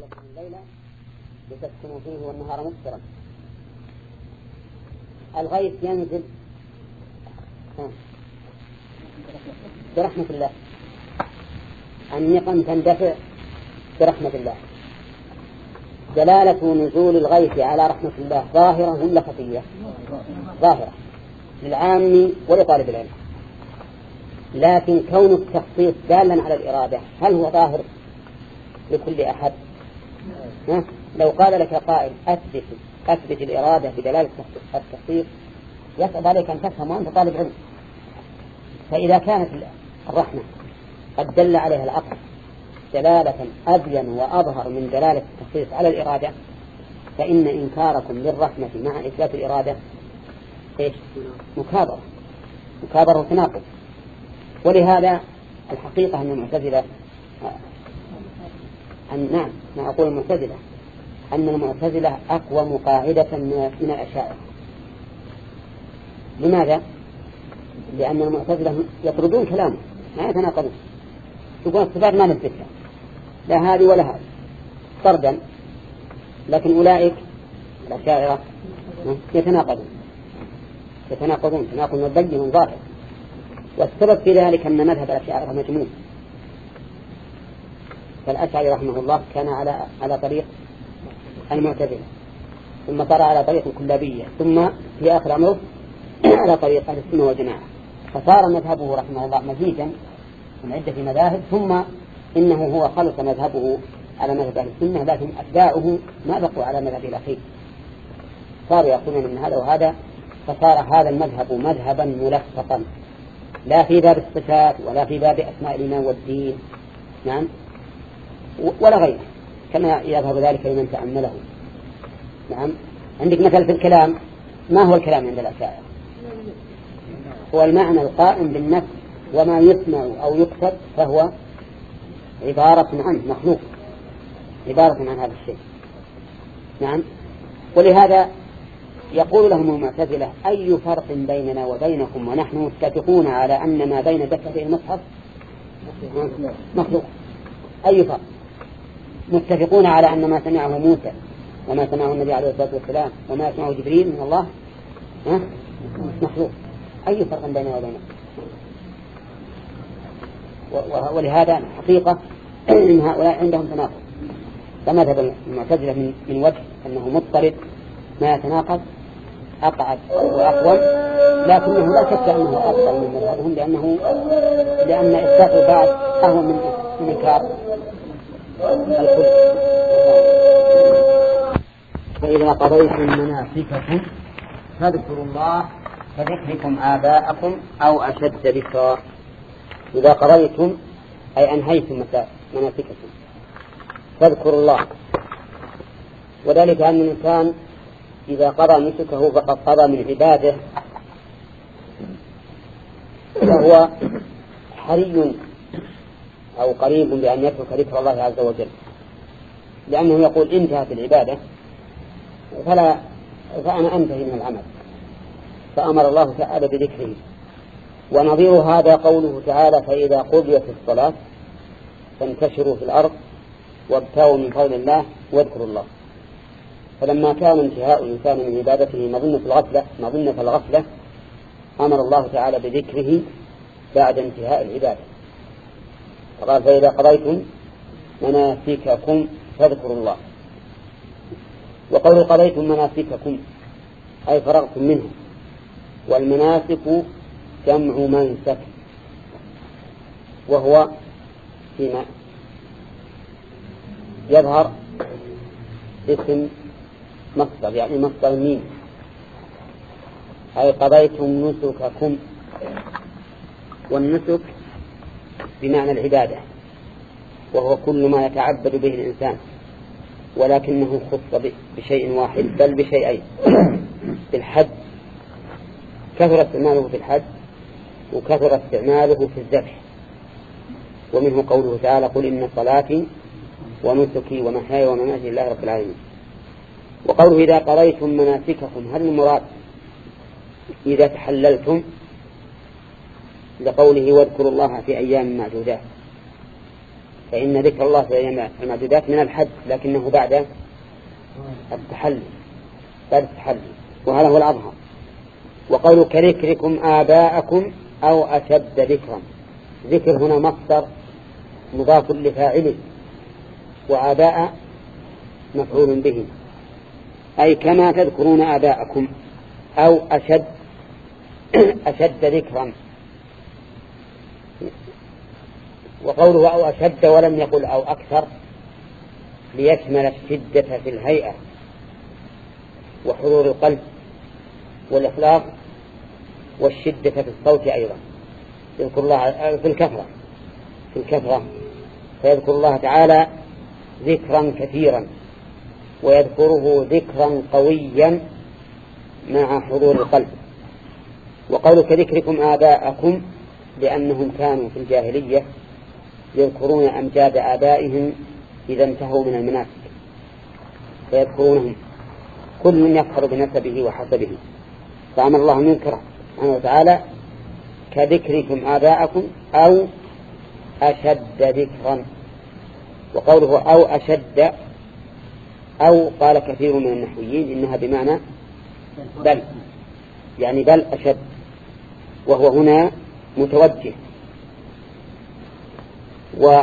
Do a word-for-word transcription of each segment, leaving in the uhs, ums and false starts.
الليل لتسكنوا فيه والنهار مبصرا. الغيث ينزل برحمة الله، النقم تندفع برحمة الله. دلالة نزول الغيث على رحمة الله ظاهرة ولا خفية؟ ظاهرة للعام ولطالب العلم، لكن كون التخصيص دالا على الإرادة هل هو ظاهر لكل أحد؟ لو قال لك قائل أثبت, أثبت الإرادة بدلالة التخصيص يصعب عليك أن تفهم وأنت طالب علم. فإذا كانت الرحمة قد دل عليها العقل دلالة أبين وأظهر من دلالة التخصيص على الإرادة، فإن إنكاركم للرحمة مع إثبات الإرادة إيش؟ مكابرة مكابرة وتناقض. ولهذا الحقيقة أن المعتزلة أن نعم ما أقول المعتزلة أن المعتزلة أقوى مقاعدة من الأشاعرة. لماذا؟ لأن المعتزلة يطردون كلامه ما يتناقضون، يقول الصفات ما نثبتها لا هذه ولا هذه طردا، لكن أولئك الأشاعرة يتناقضون يتناقضون تناقض مبين ظاهر. والسبب في ذلك أن مذهب الأشاعرة مجموع. فالأشعري رحمه الله كان على على طريق المعتزلة، ثم طلع على طريق الكلابية، ثم في آخر أمره على طريق أهل السنة والجماعة، فصار مذهبه رحمه الله مزيجا من عدة مذاهب. ثم إنه هو خلص مذهبه على مذهب أهل السنة، لكن أتباعه ما بقوا على مذهب الأخير، صاروا يأخذون من هذا وهذا، فصار هذا المذهب مذهبا ملفقا لا في باب الصفات ولا في باب أسماء الإيمان والدين نعم ولا غيره، كما يظهر ذلك لمن تأمله. نعم عندك مثل في الكلام، ما هو الكلام عند الأشاعرة؟ هو المعنى القائم بالنفس، وما يسمع أو يكتب فهو عبارة عنه مخلوق، عبارة عن هذا الشيء. نعم ولهذا يقول لهم المعتزلة أي فرق بيننا وبينكم ونحن متفقون على أن ما بين دفتي المصحف مخلوق؟ أي فرق؟ متفقون على أن ما سمعه موسى وما سمعه النبي عليه الصلاة والسلام وما سمعه جبريل من الله مخلوق. أي فرق بيننا وبينكم؟ ولهذا الحقيقة إن هؤلاء عندهم تناقض. فمذهب المعتزلة من, من وجه أنه مضطرد ما يتناقض أقعد وأقوم، لكنه لا شك أنه أفضل من مذهبهم، لأنه لأن إثبات البعض أهون من إنكار الكل. فإذا قضيتم مناسككم فاذكروا الله كذكركم آباءكم أو أشد ذكرا. إذا قضيتم أي أنهيتم مناسككم فاذكروا الله، وذلك أن الإنسان إذا قضى نسكه فقد قضى من عباده، فهو حري أو قريب بأن يترك ذكر الله عز وجل، لأنه يقول انتهت العبادة فلا فأنا أنتهي من العمل، فأمر الله تعالى بذكره. ونظير هذا قوله تعالى فإذا قضيت الصلاة فانتشروا في الأرض وابتغوا من فضل الله واذكروا الله. فلما كان انتهاء الإنسان من عبادته مظنة الغفلة مظنة الغفلة أمر الله تعالى بذكره بعد انتهاء العبادة، فقال فإذا قضيتم مناسككم فاذكروا الله. وقول قضيتم مناسككم أي فرغتم منه، والمناسك جمع منسك، وهو فيما يظهر اسم مصدر، يعني مصدر مين، أي قضيتم نسككم. والنسك بمعنى العبادة، وهو كل ما يتعبد به الإنسان، ولكنه خص بشيء واحد بل بشيئين. بالحج كثر استعماله في الحج، وكثر استعماله في الذبح، ومنه قوله تعالى قل إن صلاتي ونسكي ومحياي ومماتي لله رب العالمين. وقوله إذا قضيتم مناسككم هل المراد إذا تحللتم، لقوله واذكروا الله في أيام معدودات، فإن ذكر الله في المعدودات من الحج، لكنه بعد التحلي بعد التحلي وهذا هو الأظهر. وقولوا كذكركم آباءكم أو أشد ذكرا، ذكر هنا مصدر مضاف لفاعله، وآباء مفعول به، أي كما تذكرون آباءكم أو أشد أشد ذكرا. وقوله أو أشد ولم يقل أو أكثر ليشمل الشدة في الهيئة وحضور القلب والإخلاص والشدة في الصوت أيضا. يذكر الله في الكثرة في الكثرة فيذكر الله تعالى ذكرا كثيرا، ويذكره ذكرا قويا مع حضور القلب. وقول كذكركم آباءكم لأنهم كانوا في الجاهلية يذكرون أمجاد آبائهم إذا انتهوا من المناسك، فيذكرونهم كل من يفخر بنسبه وحسبه. فأمر الله أن يذكر سبحانه وتعالى كذكركم آباءكم أو أشد ذكرا. وقوله أو أشد أو قال كثير من النحويين إنها بمعنى بل، يعني بل أشد، وهو هنا متوجه. و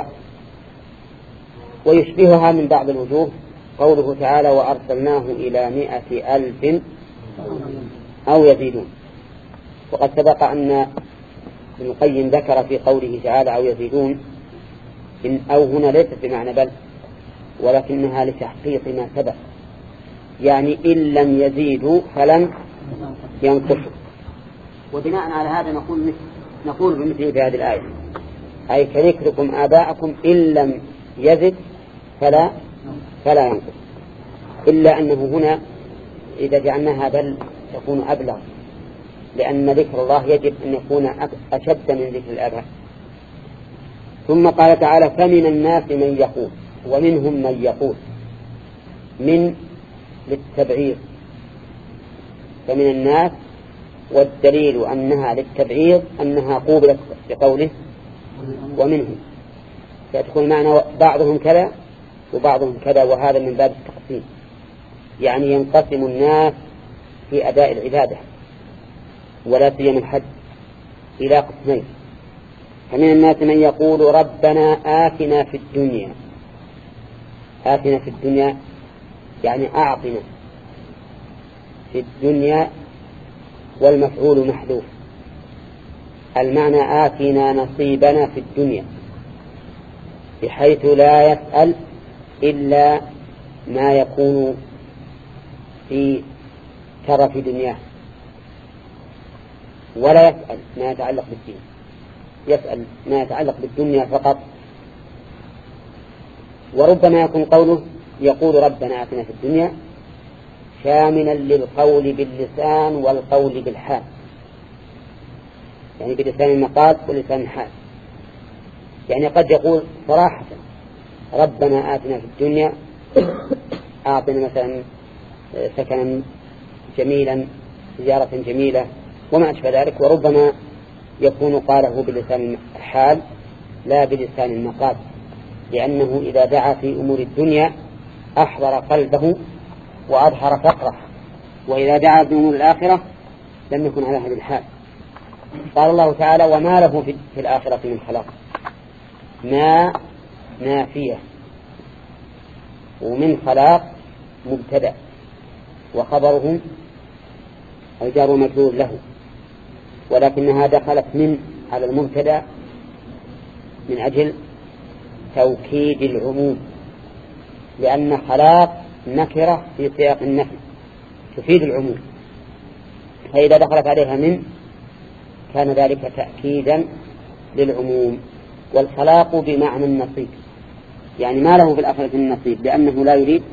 ويشبهها من بعض الوجوه قوله تعالى وأرسلناه إلى مائة ألف أو يزيدون. وقد سبق أن ابن القيم ذكر في قوله تعالى أو يزيدون إن أو هنا ليست بمعنى بل، ولكنها لتحقيق ما سبق، يعني إن لم يزيدوا فلن ينقصوا. وبناء على هذا نقول نقول بمثل في هذه الآية، أي كذكركم آباءكم إن لم يزد فلا فلا ينقص، إلا أنه هنا إذا جعلناها بل تكون أبلغ، لأن ذكر الله يجب أن يكون أشد من ذكر الآباء. ثم قال تعالى فمن الناس من يقول، ومنهم من يقول، من للتبعير، فمن الناس، والدليل أنها للتبعير أنها قوبلت بقوله ومنهم، فتكون معنى بعضهم كذا وبعضهم كذا، وهذا من باب التقسيم، يعني ينقسم الناس في أداء العبادة ولا سيما الحج إلى قسمين. فمن الناس من يقول ربنا آتنا في الدنيا، آتنا في الدنيا يعني أعطنا في الدنيا، والمفعول محذوف، المعنى آتنا نصيبنا في الدنيا، بحيث لا يسأل إلا ما يكون في ترف دنياه، ولا يسأل ما يتعلق بالدين، يسأل ما يتعلق بالدنيا فقط. وربما يكون قوله يقول ربنا آتنا في الدنيا شاملا للقول باللسان والقول بالحال، يعني بلسان المقال ولسان الحال. يعني قد يقول صراحة ربنا آتنا في الدنيا، أعطنا مثلا سكنا جميلا، زيارة جميلة وما أشبه ذلك. وربما يكون قاله بلسان الحال لا بلسان المقال، لأنه إذا دعا في أمور الدنيا أحضر قلبه وأظهر فقره، وإذا دعا بأمور الآخرة لم يكن على هذا الحال. قال الله تعالى وما له في الآخرة من خلاق، ما نافية، ومن خلاق مبتدأ، وخبرهم الجار ومجرور له، ولكنها دخلت من على المبتدأ من أجل توكيد العموم، لأن خلاق نكرة في سياق النفي تفيد العموم، فإذا دخلت عليها من كان ذلك تأكيدا للعموم. والخلاق بمعنى النصيب، يعني ما له في الآخرة من نصيب، لأنه لا يريد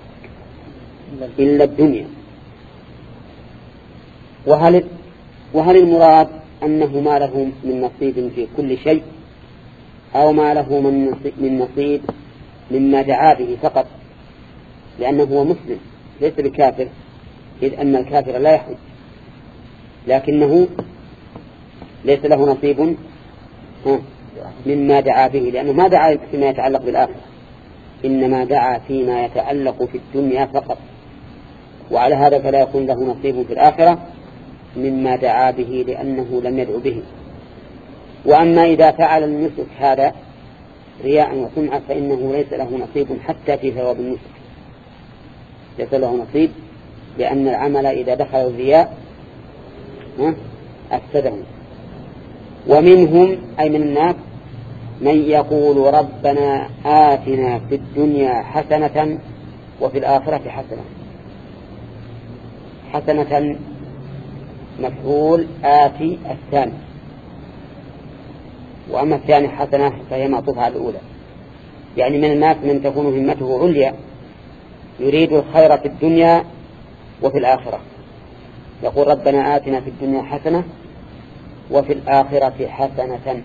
إلا الدنيا. وهل وهل المراد أنه ما له من نصيب في كل شيء، أو ما له من نصيب مما دعا به فقط، لأنه هو مسلم ليس بكافر، إذ أن الكافر لا يحج، لكنه ليس له نصيب مما دعا به، لأنه ما دعا فيما يتعلق بالآخرة، إنما دعا فيما يتعلق في الدنيا فقط، وعلى هذا فلا يكون له نصيب في الآخرة مما دعا به لأنه لم يدعو به. وأما إذا فعل النسك هذا رياء وسمعة فإنه ليس له نصيب حتى في ثواب النسك، ليس له نصيب، لأن العمل إذا دخل الرياء أفسده. ومنهم أي من الناس من يقول ربنا آتنا في الدنيا حسنة وفي الآخرة حسنة. حسنة مفعول آتي الثاني، وأما الثاني حسنة فهي معطوفة على الأولى. يعني من الناس من تكون همته عليا يريد الخير في الدنيا وفي الآخرة، يقول ربنا آتنا في الدنيا حسنة وفي الآخرة حسنة،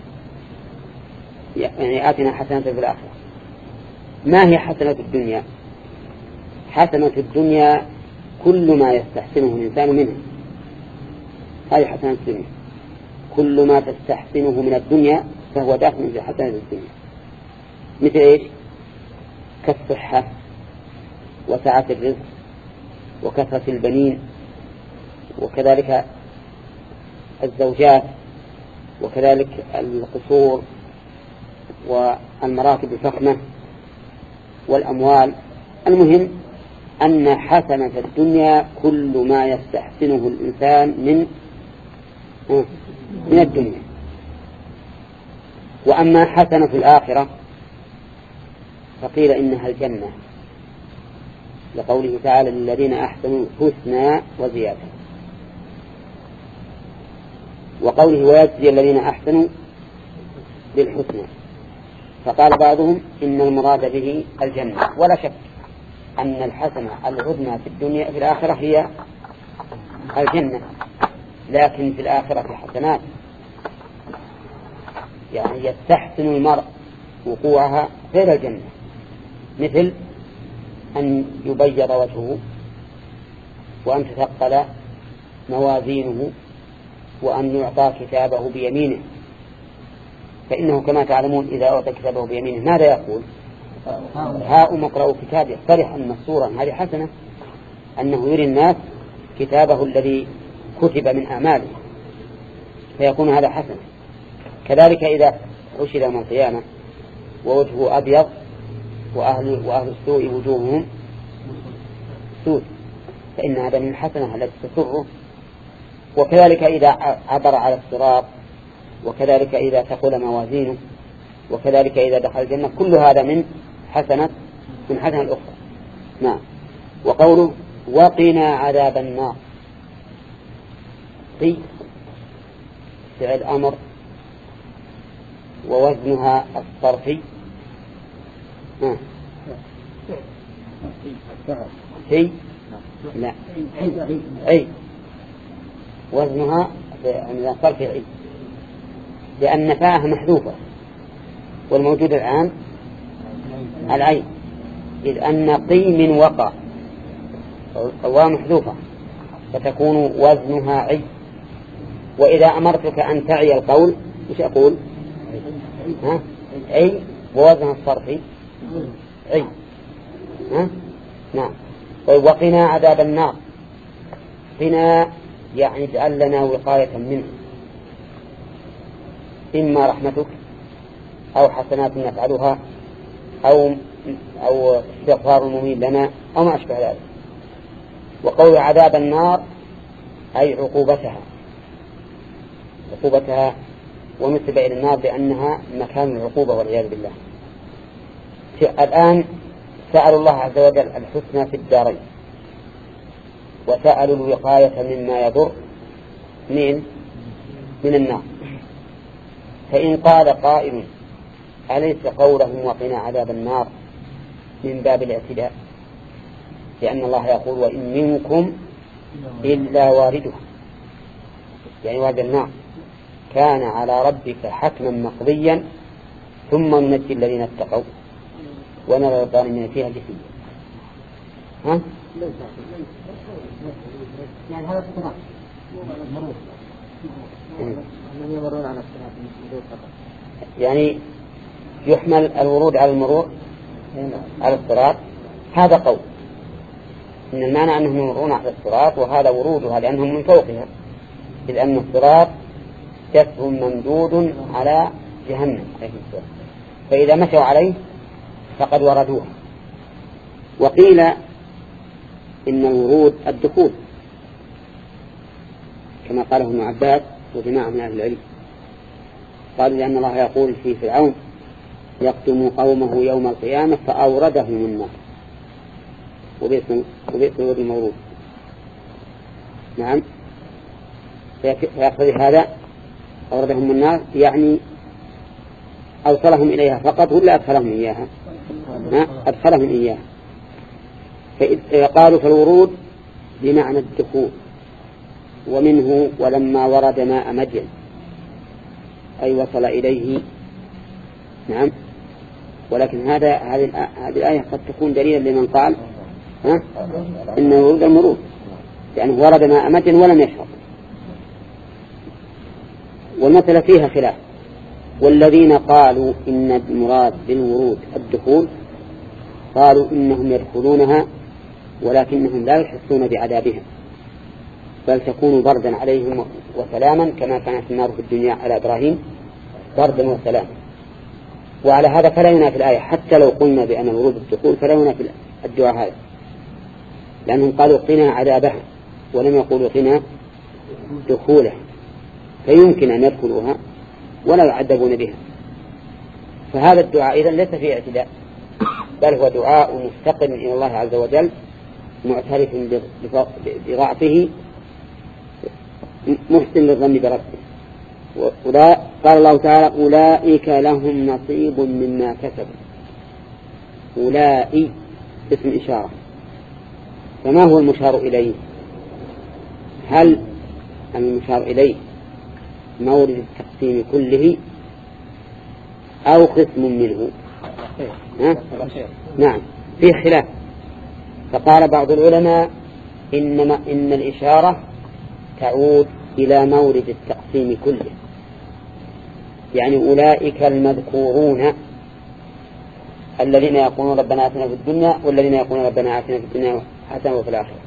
يعني آتنا حسنة في الآخرة. ما هي حسنة الدنيا؟ حسنة الدنيا كل ما يستحسنه الإنسان منه، هذه حسنة الدنيا. كل ما تستحسنه من الدنيا فهو داخل في حسنة الدنيا. مثل إيش؟ كالصحة وسعة الرزق وكثرة البنين، وكذلك الزوجات، وكذلك القصور والمراكب الفخمة والأموال. المهم أن حسنة الدنيا كل ما يستحسنه الإنسان من من الدنيا. وأما حسنة في الآخرة فقيل إنها الجنة، لقوله تعالى للذين أحسنوا الحسنى وزيادة، وقوله ويجزي الذين أحسنوا بالحسنى. فقال بعضهم إن المراد به الجنة، ولا شك أن الحسنة العظمى في الدنيا في الآخرة هي الجنة، لكن في الآخرة حسنات، يعني يستحسن المرء وقوعها غير الجنة، مثل أن يبيض وجهه، وأن تثقل موازينه، وأن يعطى كتابه بيمينه. فإنه كما تعلمون إذا أعطى كتابه بيمينه ماذا يقول؟ هاؤم اقرأوا كتابي فرحا مسرورا. هذه حسنة، أنه يري الناس كتابه الذي كتب من أعماله، فيكون هذا حسنة. كذلك إذا عشر يوم القيامة ووجهه أبيض وأهل, وأهل السوء وجوههم سود، فإن هذا من الحسنة التي تسره. وكذلك إذا عبر على الصراط، وكذلك إذا ثقل موازينه، وكذلك إذا دخل الجنة، كل هذا من حسنة من حسنة الأخرى. نعم. وقوله وقنا عذاب النار، قي فعل أمر ووزنها الصرفي في لا عي، وزنها عند الصرف عي، لأن فاءها محذوفة والموجود الآن العين، إذ أن قي من وقع الواو محذوفة فتكون وزنها عي. وإذا أمرتك أن تعي القول مش أقول ها؟ عي، ووزنها الصرفي عي. ها؟ نعم. وقنا عذاب النار، قنا يعني اجعل لنا وقاية منه، إما رحمتك أو حسنات نفعلها أو أو استغفار الممين لنا أو ما أشبه ذلك. وقول عذاب النار أي عقوبتها، عقوبتها ونسب إلى النار لأنها مكان العقوبة والعياذ بالله. الآن سألوا الله عز وجل الحسنى في الدارين، وسألوا الوقاية مما يضر من من النار. فإن قال قائل أليس قولهم وقنا عذاب النار من باب الاعتداء، لأن الله يقول وإن منكم إلا واردها، يعني وارد النار كان على ربك حتما مقضيا ثم ننجي الذين اتقوا ونرى الظالمين فيها جثيا. ها؟ يعني هذا الصراط مرور، من يمرون على الصراط من فقط. يعني يحمل الورود على المرور على الصراط، هذا قول إن المعنى أنهم يمرون على الصراط وهذا ورودها لأنهم من فوقها، إذ أن الصراط جسر ممدود على جهنم، فإذا مشوا عليه فقد وردوها. وقيل إن الورود الدخول كما قاله ابن عباس وجماعة من أهل العلم، قالوا لأن الله يقول في فرعون يقدم قومه يوم القيامة فأوردهم النار، وبئس الورد المورود. نعم، فيقتضي هذا أوردهم النار يعني أوصلهم إليها فقط ولا أدخلهم إياها؟ أدخلهم إياها. فقالوا فالورود بمعنى الدخول، ومنه ولما ورد ماء مدين أي وصل إليه. نعم، ولكن هذا هذه الآية قد تكون دليلا لمن قال ها إن ورود المرود، يعني ورد ماء مدين ولم يشرب. والمثل فيها خلاف، والذين قالوا إن المراد بالورود الدخول قالوا إنهم يدخلونها ولكنهم لا يحسون بعذابها، بل تكون بردا عليهم وسلاما كما كانت النار في الدنيا على إبراهيم بردا وسلاما. وعلى هذا فلا ينافي الآية، حتى لو قلنا بأن الورود الدخول فلا ينافي الدعاء هذا، لأنهم قالوا قنا عذابها ولم يقولوا قنا دخولها، فيمكن أن يدخلوها ولا يعذبون بها. فهذا الدعاء إذن ليس فيه اعتداء، بل هو دعاء مفتقر إلى الله عز وجل معترف بضعفه محسن للظن بربه. قال الله تعالى أولئك لهم نصيب مما كسبوا. أولئك اسم إشارة، فما هو المشار إليه؟ هل المشار إليه مورد التقسيم كله أو قسم منه؟ نعم، فيه خلاف. فقال بعض العلماء إنما إن الإشارة تعود إلى مورد التقسيم كله، يعني أولئك المذكورون الذين يقولون ربنا آتنا في الدنيا والذين يقولون ربنا آتنا في الدنيا حسنة وفي الآخرة.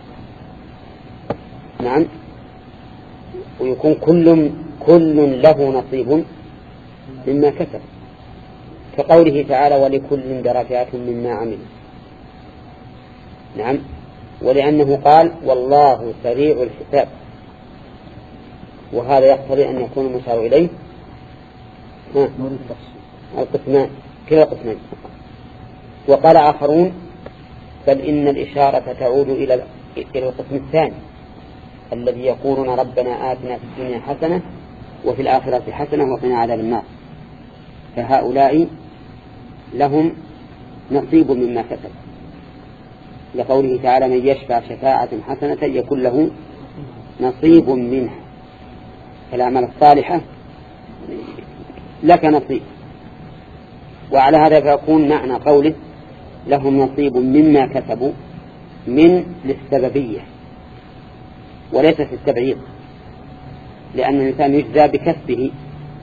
نعم، ويكون كل كل له نصيب مما كسب، كقوله تعالى ولكل درجات مما عمل. نعم، ولأنه قال والله سريع الحساب، وهذا يقتضي أن يكون المشار إليه القسمان كلا قسمان. وقال آخرون بل إن الإشارة تعود إلى إلى القسم الثاني الذي يقولون ربنا آتنا في الدنيا حسنة وفي الآخرة حسنة وقنا عذاب النار، فهؤلاء لهم نصيب مما كسب، لقوله تعالى من يشفع شفاعة حسنة يكون له نصيب منها، فالأعمال الصالحة لك نصيب. وعلى هذا فيكون معنى قوله لهم نصيب مما كسبوا من للسببية وليس في التبعيض، لأن الإنسان يجزى بكسبه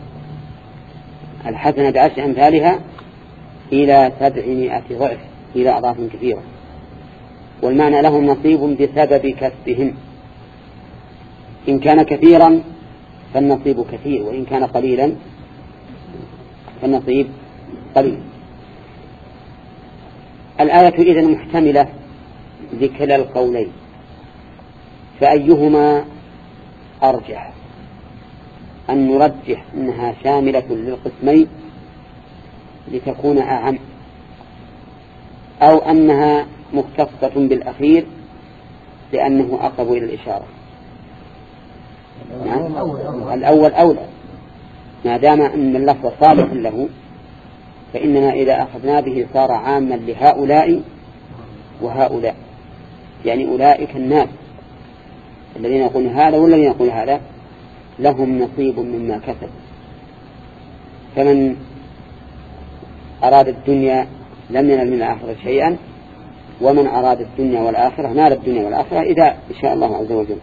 الحسنة بعشر أمثالها إلى سبعمائة ضعف إلى أضعاف كثيرة، والمعنى لهم نصيب بسبب كسبهم، إن كان كثيرا فالنصيب كثير وإن كان قليلا فالنصيب قليل. الآية إذن محتملة لكلا القولين، فأيهما أرجح؟ أن نرجح أنها شاملة للقسمين لتكون أعم، أو أنها مختصة بالأخير لأنه أقرب إلى الإشارة. يعني الأول أولى، ما دام أن اللفظ صالح له فإننا إذا أخذنا به صار عاما لهؤلاء وهؤلاء، يعني أولئك الناس الذين يقولون هذا والذين يقولون هذا لهم نصيب مما كسب. فمن أراد الدنيا لم ينل من الآخرة شيئا، ومن أراد الدنيا والآخرة نال الدنيا والآخرة إذا شاء الله عز وجل.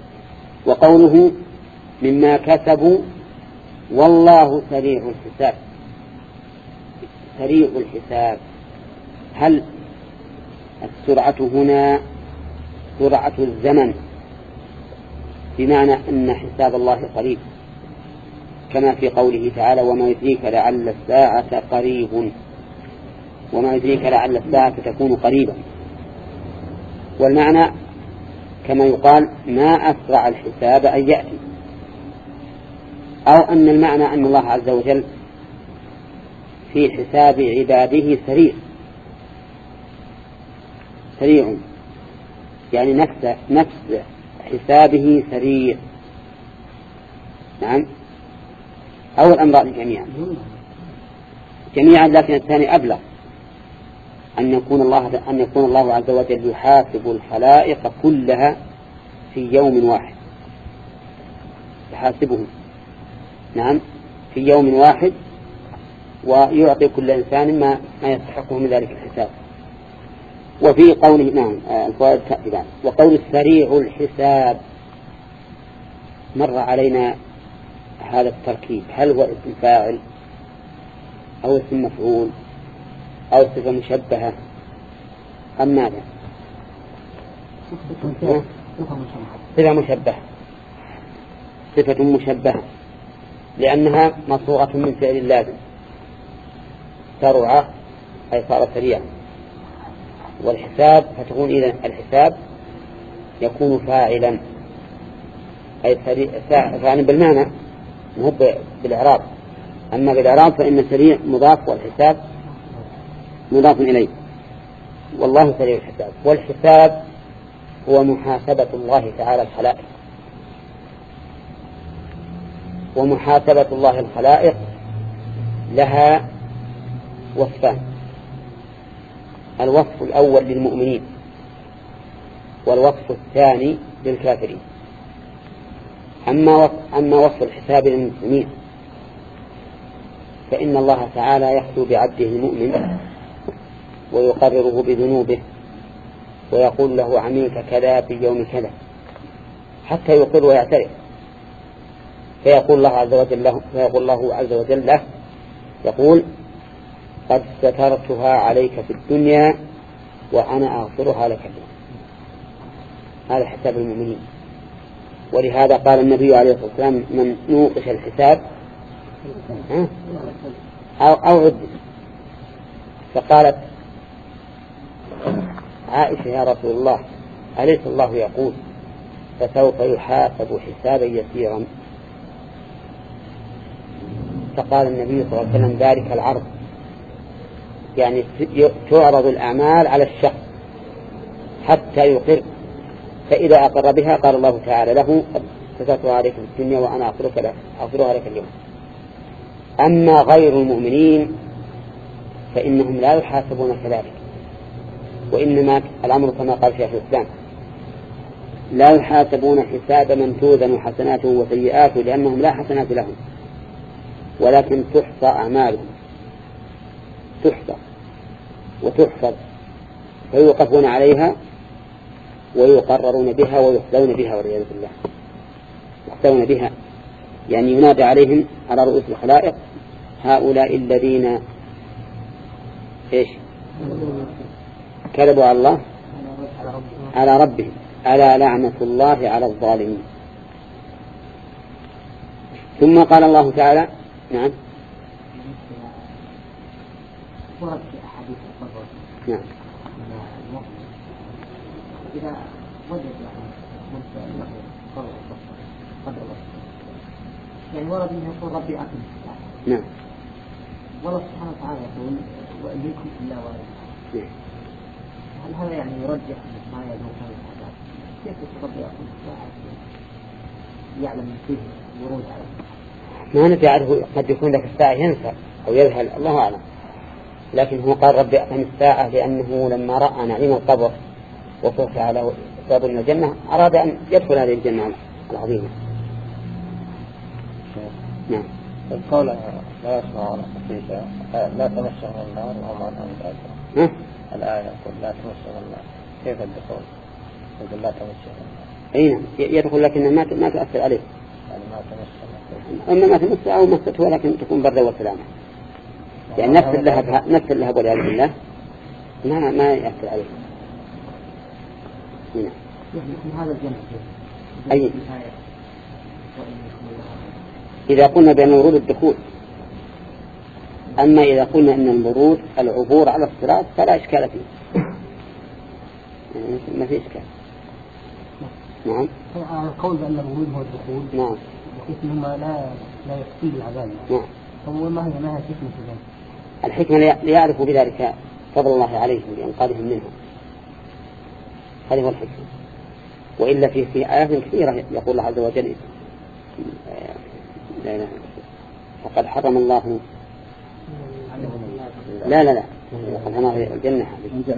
وقوله مما كسبوا والله سريع الحساب، سريع الحساب، هل السرعة هنا سرعة الزمن بمعنى أن حساب الله قريب كما في قوله تعالى وما يدريك لعل الساعة قريب، وما يدريك لعل الساعة تكون قريبا، والمعنى كما يقال ما أسرع الحساب أن يأتي، أو أن المعنى أن الله عز وجل في حساب عباده سريع سريع يعني نفس نفس حسابه سريع. نعم، أو الأمران جميعا جميعا لكن الثاني أبلغ، أن يكون الله أن يكون الله عز وجل يحاسب الخلائق كلها في يوم واحد، يحاسبهم نعم في يوم واحد، ويعطي كل إنسان ما ما يستحقه من ذلك الحساب. وفي قوله نعم الفوائد كثيرة. وقول السريع الحساب مر علينا هذا التركيب، هل هو اسم فاعل أو اسم مفعول أو صفة مشبهة أم ماذا؟ صفة مشبهة، صفة مشبهة لأنها مصوغة من فعل اللازم، سرعة أي صار سريعا، والحساب فتكون إذن الحساب يكون فاعلا أي فاعلا بالمعنى مو بالإعراب، أما بالإعراب فإن سريع مضاف والحساب مضاف إليه، والله سريع الحساب. والحساب هو محاسبة الله تعالى الخلائق، ومحاسبة الله الخلائق لها وصفان، الوصف الأول للمؤمنين والوصف الثاني للكافرين. أما وصف, أما وصف الحساب للمسلمين فإن الله تعالى يخلو بعبده المؤمن ويقرره بذنوبه ويقول له عملت كذا في يوم كذا حتى يقر ويعترف، فيقول الله عز وجل له فيقول الله عز وجل له يقول قد سترتها عليك في الدنيا وأنا أغفرها لك اليوم. هذا حساب المؤمنين. ولهذا قال النبي عليه الصلاة والسلام من نوقش الحساب أو, أو عد. فقالت عائشة يا رسول الله أليس الله يقول فسوف يحاسب حسابا يسيرا؟ فقال النبي صلى الله عليه وسلم ذلك العرض، يعني تعرض الأعمال على الشخص حتى يقر، فإذا أقر بها قال الله تعالى له سترتها عليك في الدنيا وأنا أغفرها لك اليوم. أما غير المؤمنين فإنهم لا يحاسبون كذلك، وإنما الأمر كما قال شيخ الإسلام لا يحاسبون حساب من توزن حسناته وسيئاته لأنهم لا حسنات لهم، ولكن تحصى أعمالهم، تحصى وتحفظ فيوقفون عليها ويقررون بها ويحظون بها والعياذ بالله، يحظون بها يعني ينادى عليهم على رؤوس الخلائق هؤلاء الذين إيش كذبوا على الله على ربهم ألا لعنة الله على الظالمين. ثم قال الله تعالى نعم ورد في أحاديث القبر نعم إذا وجد يعني مثل له قبر قدر الله يعني ورد أنه يقول ربي أقم الساعة. نعم. والله سبحانه وتعالى يقول وإن منكم إلا وارد. نعم. هل هذا يعني يرجح ما يدعو كان الحدث؟ كيف ربي أقم الساعة يعلم فيه ورود عليه؟ ما نجعله قد يكون لك الساعة ينسى أو يذهل الله أعلم، لكن هو قال ربي أقم الساعة لأنه لما رأى نعيم القبر وفتح على باب الجنة أراد أن يدخل هذه الجنة العظيمة. نعم. القول لا يسمع لا تمسه النار وهم عنها مبعدون. الآية يقول لا تمسه النار، كيف الدخول؟ يقول لا تمسه النار. أي نعم يدخل لكن ما ما تؤثر عليه. يعني ما تمسه. أما ما تمسه أو مسته ولكن تكون بردا وسلامة. يعني نفس اللهب نفس اللهب والعياذ بالله ما ما يأثر عليه. هنا. هذا الجنة. أي. إذا قلنا بأن ورود الدخول، أما إذا قلنا أن الورود العبور على الصراط فلا إشكال فيه، ما في إشكال. نعم. القول بأن الورود هو الدخول. نعم. بحيث أنهما لا لا يكفي العذاب. نعم. هو ما هي ما هي حكمة ذلك؟ الحكمة ليعرفوا بذلك فضل الله عليهم لإنقاذهم منهم، هذه هو الحكمة. وإلا في في آيات كثيرة يقول الله عز وجل لا لا فقد حرم الله لا لا لا قد حرم الجنة،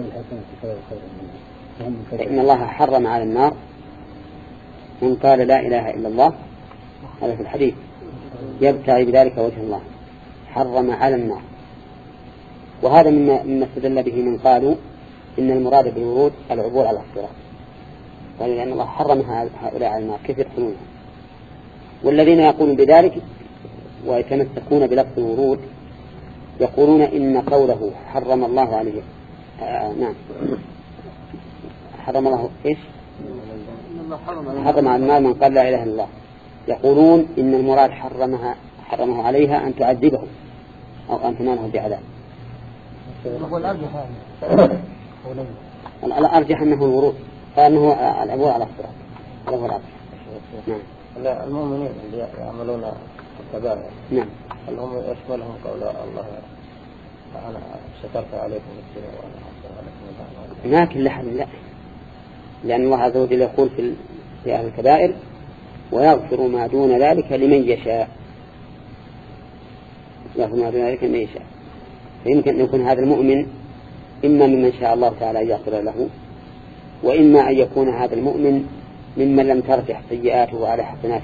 فإن الله حرم على النار من قال لا إله إلا الله، هذا في الحديث، يبتغي بذلك وجه الله، حرم على النار. وهذا مما مما استدل به من قالوا إن المراد بالورود العبور على الصراط، قالوا لأن الله حرم هؤلاء على النار كيف يدخلونها. والذين يقولون بذلك ويتمسكون بلفظ الورود يقولون إن قوله حرم الله عليه آه نعم حرم الله إيش حرم على النار من قال لا إله إلا الله، يقولون إن المراد حرمها حرمه عليها أن تعذبه أو أن تناله بعذاب. الأرجح أنه الورود، فأنه العبور على الصراط، هذا هو الأرجح. نعم. المؤمنين اللي يعملون الكبائر نعم هل هم يشملهم قول الله أنا سترت عليكم السنة وأنا أحسن عليكم ما كل أحد لا، لأن الله عز وجل يقول في في أهل الكبائر ويغفر ما دون ذلك لمن يشاء، يغفر ما دون ذلك لمن يشاء. فيمكن أن يكون هذا المؤمن إما ممن شاء الله تعالى يغفر له، وإما أن يكون هذا المؤمن ممن لم ترجح سيئاته على حسناته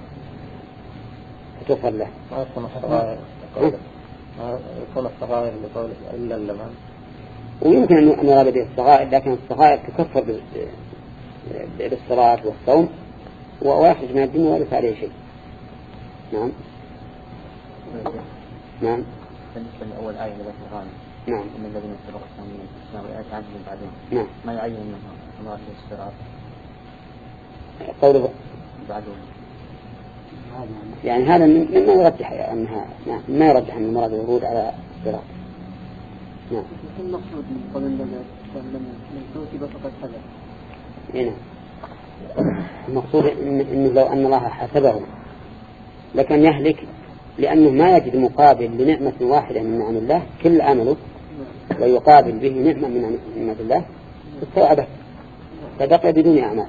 فتغفر له. ما يكون الصغائر ما يكون الصغائر بقوله إلا اللمن، ويمكن أن يراد به الصغائر، لكن الصغائر تكفر بالصلاة والصوم ويخرج من الدين وليس عليه شيء. نعم نعم. بالنسبة لأول آية لبس الغانم نعم من الذين سبقوا الثانيين اسمعوا يتعجل بعدين نعم ما يعين منهم مراد الصراط قوله بعدهم، يعني هذا مما يرجح أنها نعم ما يرجح أن المراد الورود على الصراط. نعم. المقصود من قول من كتب فقد حذر. نعم. المقصود إنه لو أن الله حسبه لكن يهلك، لأنه ما يجد مقابل لنعمة واحدة من نعم الله كل عمله ويقابل به نعمة من نعمة الله استوعبه فبقي بدون أعمال.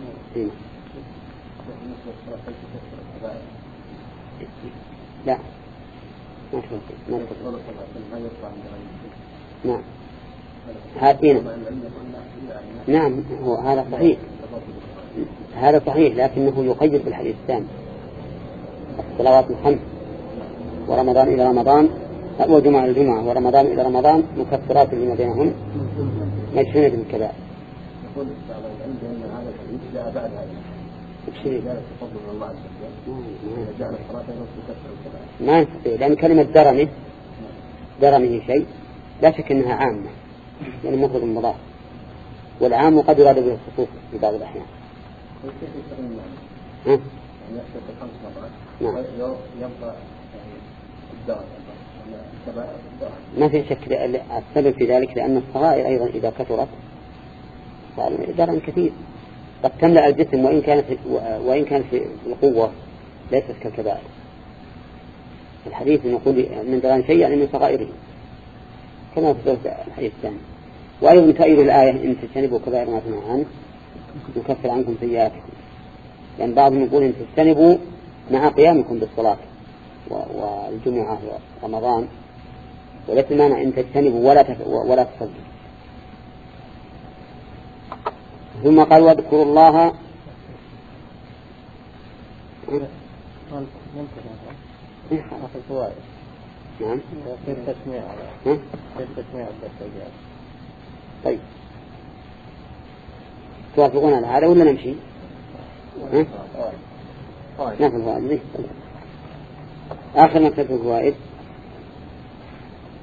لا ما تفضل ما نعم هاتين نعم هو هذا صحيح، هذا صحيح، لكنه يقيد بالحديث الثاني الصلوات الخمس ورمضان إلى رمضان وجمعة الجمعة ورمضان إلى رمضان مكفرات لما بينهم مجهولة بالكبائر. يقول بعض العلم بأن هذا الحديث جاء بعد هذا شيء ذلك تفضل الله عز وجل جعل الصلاة مكفرة الكبائر. ما يستطيع، لأن كلمة درمه درمه شيء لا شك أنها عامة، يعني مفرد مضاف، والعام قد يراد به الخصوص في بعض الأحيان. ها؟ يحدث خمس مرات نعم. يبقى الدار الكبائر ما في شك. السبب في ذلك لأن الصغائر أيضا إذا كثرت صار درن كثير قد تملأ الجسم وإن كانت وإن كانت في القوة ليست كالكبائر. الحديث نقول من درن شيء يعني من صغائره كما في الحديث الثاني. وأيضا تأييد الآية إن تجتنبوا كبائر ما تنهون عنه نكفر عنكم سيئاتكم، لأن يعني بعضهم يقول إن تجتنبوا مع قيامكم بالصلاة والجمعة ورمضان، وليس المعنى إن تجتنبوا ولا ولا تصلوا. ثم قال واذكروا الله في الفوائد. نعم. في التسميع على في التسميع بالتسجيل. طيب توافقون على هذا ولا نمشي؟ ها؟ ناخذ الفوائد. آخر ما في الفوائد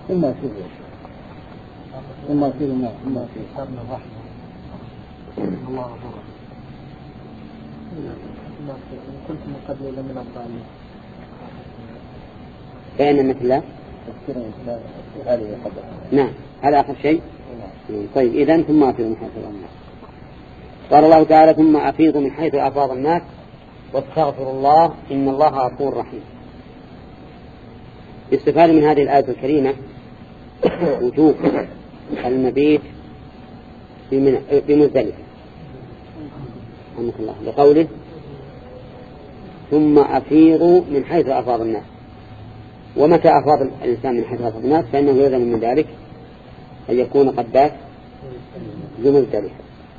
ثم يصير ثم يصير الماء ثم يصير حرم الرحمة الله غفور كنت من قبل لمن الضالين فإن مثل الله نعم هذا آخر شيء. طيب إذن ثم أفيضوا من حيث أفاض الناس. قال الله تعالى ثم أفيضوا من حيث أفاض الناس واستغفروا الله إن الله غفور رحيم. يستفاد من هذه الآية الكريمة وجوب المبيت بمزدلفة رحمك الله لقوله ثم أفيضوا من حيث أفاض الناس. ومتى أفاض الإنسان من حيث أفاض الناس فإنه يلزم من ذلك أن يكون قد بات بمزدلفة.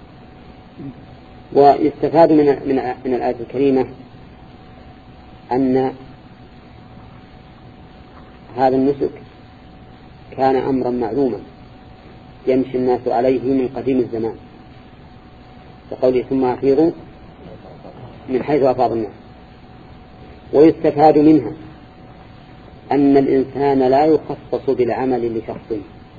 ويستفاد من من من الآية الكريمة أن هذا النسك كان أمرا معلوما يمشي الناس عليه من قديم الزمان وقوله ثم أفيضوا من حيث أفاض الناس. ويستفاد منها أن الإنسان لا يخصص بالعمل لشخصه.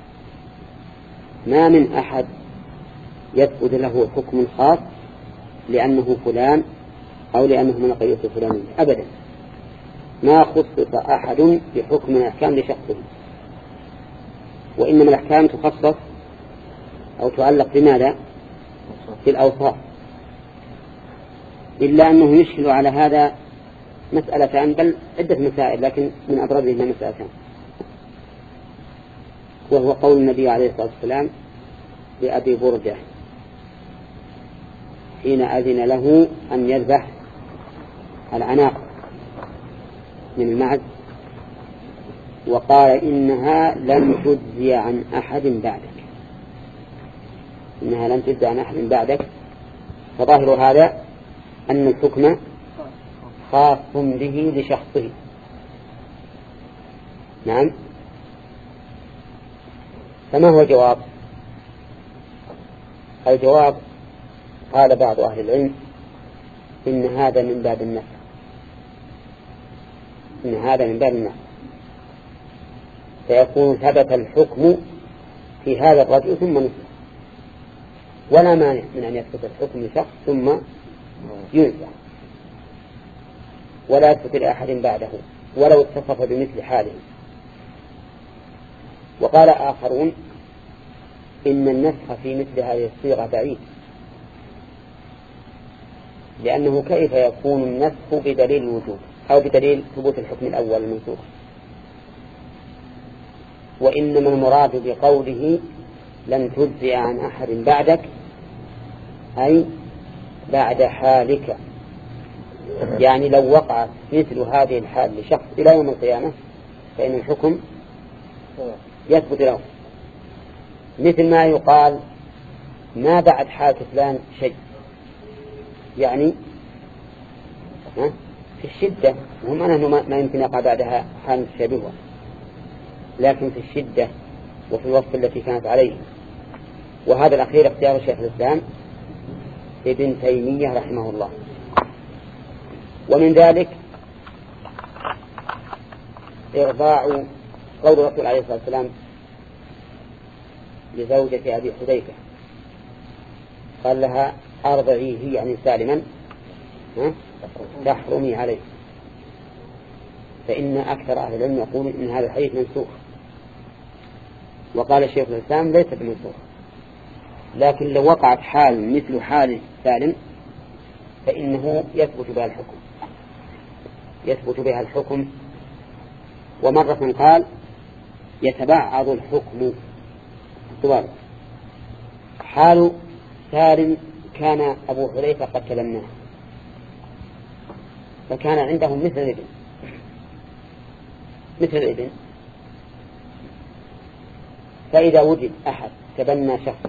ما من أحد يثبت له حكم خاص لأنه فلان أو لأنه من قبيلة فلانية أبدا. ما خصص أحد بحكم من الأحكام لشخصه، وإنما الأحكام تخصص أو تعلق بماذا؟ في الأوصاف. إلا أنه يشكل على هذا مسألتان بل عدة مسائل لكن من أبرزهما مسألتان، وهو قول النبي عليه الصلاة والسلام لأبي بردة حين أذن له أن يذبح العناق من المعز وقال إنها لن تجزي عن أحد بعدك إنها لن تجزي عن أحد بعدك. فظاهر هذا أن الحكم خاص به لشخصه. نعم. فما هو الجواب؟ الجواب قال بعض أهل العلم إن هذا من باب النفس إن هذا من باب النفس فيكون ثبت الحكم في هذا الرجل ثم نسخ، ولا مانع من أن يثبت الحكم لشخص ثم ينسخ ولا يثبت لأحد بعده ولو اتصف بمثل حاله. وقال آخرون إن النسخ في مثل هذه الصيغة بعيد، لأنه كيف يكون النسخ بدليل الوجود أو بدليل ثبوت الحكم الأول المنسوخ؟ وإنما المراد بقوله لن تجزي عن أحد بعدك أي بعد حالك، يعني لو وقعت مثل هذه الحال لشخص إلى يوم القيامة فإن الحكم يثبت له، مثل ما يقال ما بعد حال فلان شيء، يعني في الشدة وهم أنه ما يمكن يقع بعدها حال شبيهة، لكن في الشدة وفي الوصف التي كانت عليه. وهذا الأخير اختيار شيخ الإسلام ابن تيمية رحمه الله. ومن ذلك إرضاع قول الرسول عليه الصلاة والسلام لزوجة أبي حذيفة قال لها أرضعيه يعني سالما تحرمي عليه، فإن أكثر أهل العلم يقول إن هذا الحديث منسوخ. وقال الشيخ الإسلام ليس بمنسوخ، لكن لو وقعت حال مثل حال سالم فإنه يثبت بها الحكم يثبت بها الحكم ومرة قال يتبعض الحكم. طبعا حال سالم كان أبو حذيفة قد كلمناه فكان عندهم مثل الابن مثل الابن فإذا وجد أحد تبنى شخصا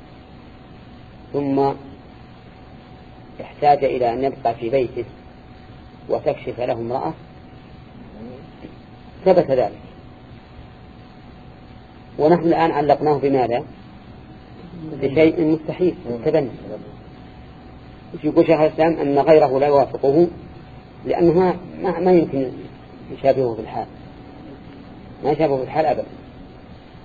ثم احتاج إلى أن يبقى في بيته وتكشف له امرأة ثبت ذلك. ونحن الآن علقناه بماذا؟ بشيء مستحيل التبني. يقول شيخ الإسلام أن غيره لا يوافقه لأنه ما, ما يمكن يشابهه في الحال ما يشابهه في الحال أبدا.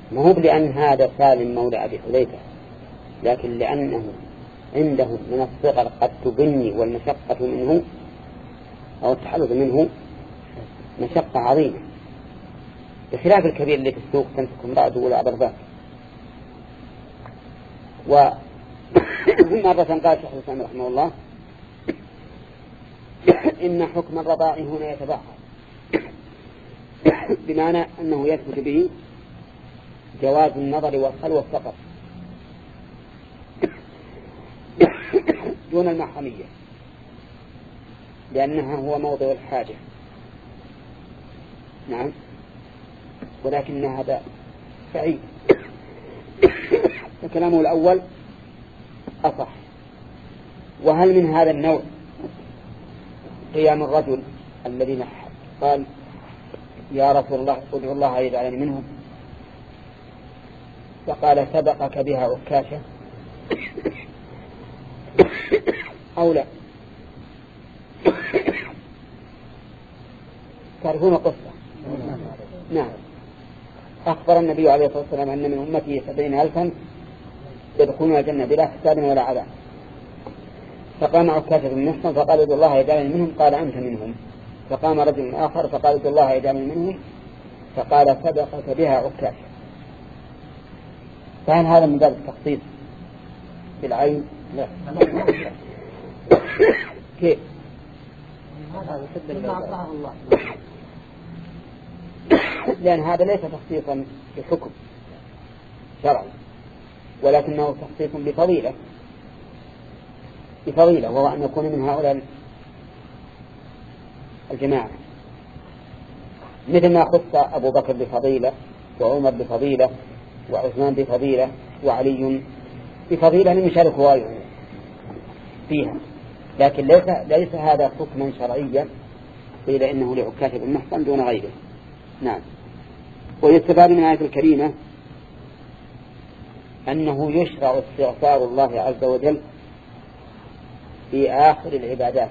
ما هو لأن هذا سالم مولى أبي حذيفة، لكن لأنه عنده من الصغر قد تبني والمشقة منه أو التحلل منه مشقة عظيمة، بخلاف الكبير اللي في السوق تمسك امرأته ولا أبرباك. ومرة قال شيخ الإسلام رحمه الله إن حكم الرضاع هنا يتبعها، بمعنى أنه يثبت به جواز النظر والخلوة فقط دون المحرمية، لأنها هو موضع الحاجة. نعم، ولكن هذا سعيد. فكلامه الأول أصح. وهل من هذا النوع قيام الرجل الذي قال يا رسول الله ادعو الله يجعلني منهم، فقال سبقك بها عكاشة أو لا؟ تعرفون القصة؟ نعم. أخبر النبي عليه الصلاة والسلام أن من أمته سبعين ألفا يدخلون الجنة بلا حساب ولا عذاب، فقام عكاشة بن محصن فقال ادعو الله يجعلني منهم، قال أنت منهم. فقام رجل آخر فقال ادعو الله يجعلني منهم، فقال سبقك بها عكاشة. فهل هذا من باب التخصيص بالعين؟ لا. كيف؟ لأن هذا ليس تخصيصا بحكم شرعي، ولكنه تخصيص بفضيلة بفضيلة وهو أن يكون من هؤلاء الجماعة، مثل ما خص أبو بكر بفضيلة وعمر بفضيلة وعثمان بفضيلة وعلي بفضيلة لم يشاركوا فيها، لكن ليس, ليس هذا حكما شرعيا قيل إنه لعكاشة بن محصن دون غيره. نعم. ويستفاد من الآية الكريمة أنه يشرع استغفار الله عز وجل في آخر العبادات،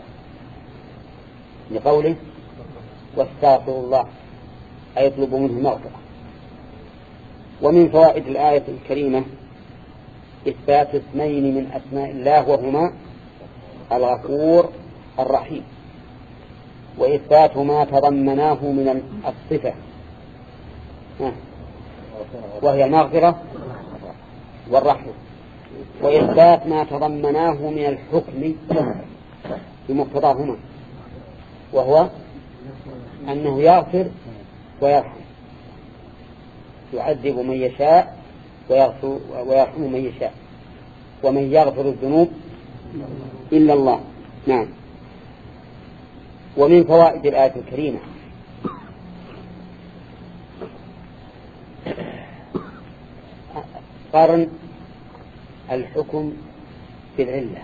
لقوله واستغفر الله أي يطلب منه مغفرة. ومن فوائد الآية الكريمة إثبات اسمين من أسماء الله وهما الغفور الرحيم، وإثبات ما تضمناه من الصفة وهي المغفرة والرحمة، وإثبات ما تضمناه من الحكم بمقتضاهما وهو أنه يغفر ويرحم، يعذب من يشاء ويرحم من يشاء، ومن يغفر الذنوب إلا الله. نعم. ومن فوائد الآية الكريمة قارن الحكم بالعلة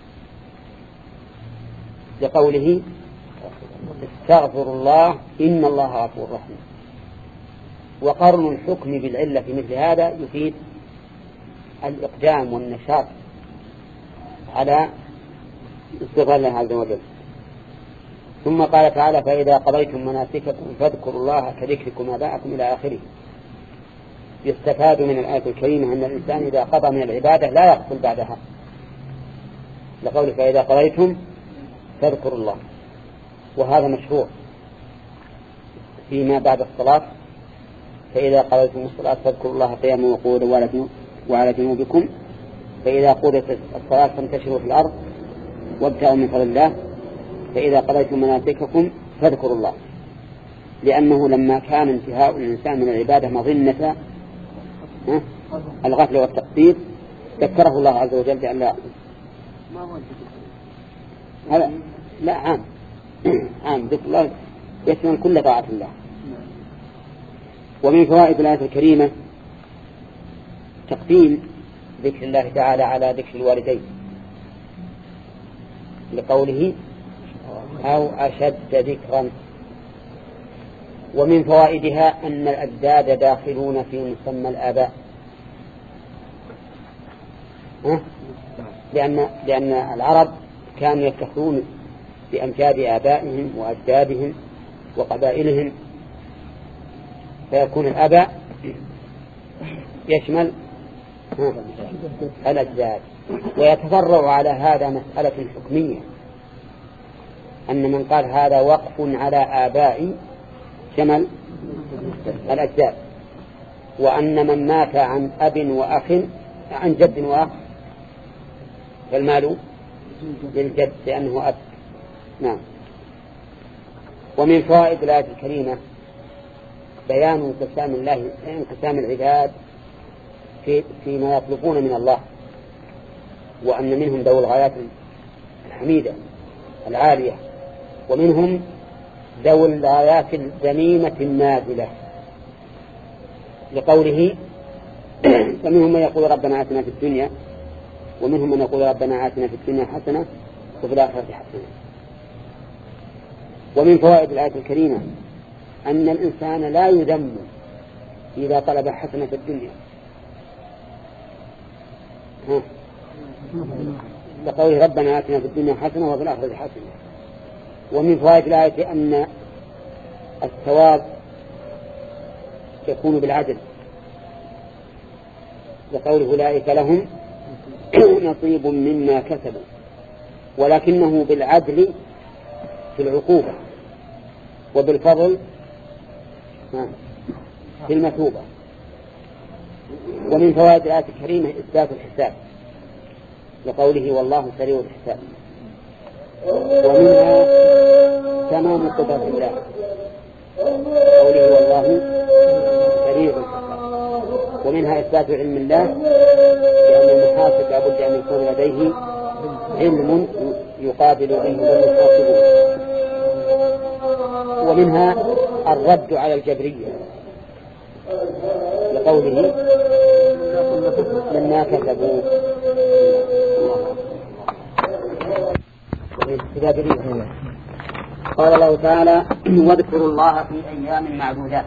لقوله استغفر الله إن الله غفور رحيم، وقرن الحكم بالعلة في مثل هذا يفيد الإقدام والنشاط على استغفار الله عز وجل. ثم قال تعالى فإذا قضيتم مناسككم فاذكروا الله كذكركم آباءكم إلى آخره. يستفاد من الآية الكريمة أن الإنسان إذا قضى من العبادة لا يغفل بعدها، لقوله فإذا قضيتم فاذكروا الله، وهذا مشروع فيما بعد الصلاة، فإذا قضيتم الصلاة فاذكروا الله قياما وقعودا وعلى جنوبكم، فإذا قضيت الصلاة فانتشروا في الأرض وابتغوا من فضل الله، فإذا قضيتم مناسككم فاذكروا الله، لأنه لما كان انتهاء الإنسان من العبادة مظنة الغفلة والتقصير ذكره الله عز وجل بأن لا هذا لا عام عام ذكر الله يشمل كل طاعة الله. ومن فوائد الآية الكريمة تقديم ذكر الله تعالى على ذكر الوالدين لقوله أو أشد ذكرا. ومن فوائدها أن الأجداد داخلون في مسمى الآباء، لأن, لأن العرب كانوا يفتخرون بأمجاد آبائهم وأجدادهم وقبائلهم، فيكون الآباء يشمل الأجداد. ويتفرع على هذا مسألة حكمية، أن من قال هذا وقف على آبائي شمل الأجداد، وأن من مات عن أب وأخ عن جد وأخ فالمال للجد لأنه أب. نعم. ومن فوائد الآية الكريمة بيان انقسام الله انقسام العباد في فيما يطلبون من الله، وأن منهم ذوي الغايات الحميدة العالية، ومنهم ذوي الغايات الذميمة النازلة، لقوله فمنهم من يقول ربنا آتنا في الدنيا، ومنهم من يقول ربنا آتنا في الدنيا حسنة وفي الآخرة حسنة. ومن فوائد الآية الكريمة أن الإنسان لا يذم إذا طلب حسنة في الدنيا، لقوله ربنا آتنا في الدنيا حسنة وفي الآخرة حسنة. ومن فوائد الآية أن الثواب يكون بالعدل، لقوله أولئك لهم نصيب مما كسبوا، ولكنه بالعدل في العقوبة وبالفضل في المثوبة. ومن فوائد الآية الكريمة إثبات الحساب، لقوله والله سريع الحساب. ومنها تمام قدرة الله، قوله والله سريع الحساب. ومنها إثبات علم الله، لأن المحاسب لابد أن يكون لديه علم يقابل به المحاسبون. ومنها الرد على الجبرية، لقوله لما كسبوا. قال الله تعالى واذكروا الله في أيام معدودات.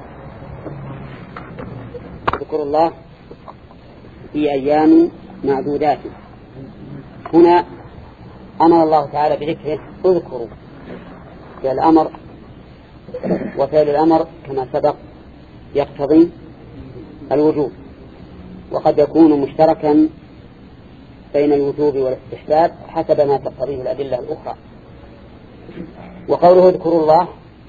اذكروا الله في أيام معدودات. هنا أمر الله تعالى بذكره اذكروا في الأمر، وفعل الأمر كما سبق يقتضي الوجوب، وقد يكون مشتركا بين الوجوب والاستحباب حسب ما تقتضيه الأدلة الأخرى. وقوله اذكروا الله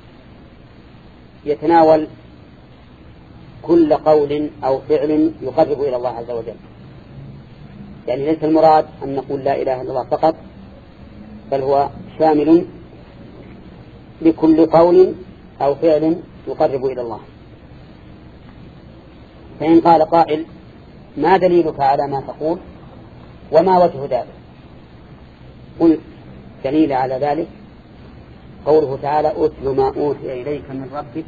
يتناول كل قول أو فعل يقرب إلى الله عز وجل، يعني ليس المراد أن نقول لا إله إلا الله فقط، بل هو شامل لكل قول أو فعل يقرب إلى الله. فإن قال قائل ما دليلك على ما تقول وما وجه ذلك؟ قلت دليل على ذلك قوله تعالى أتل ما أوحي إليك من ربك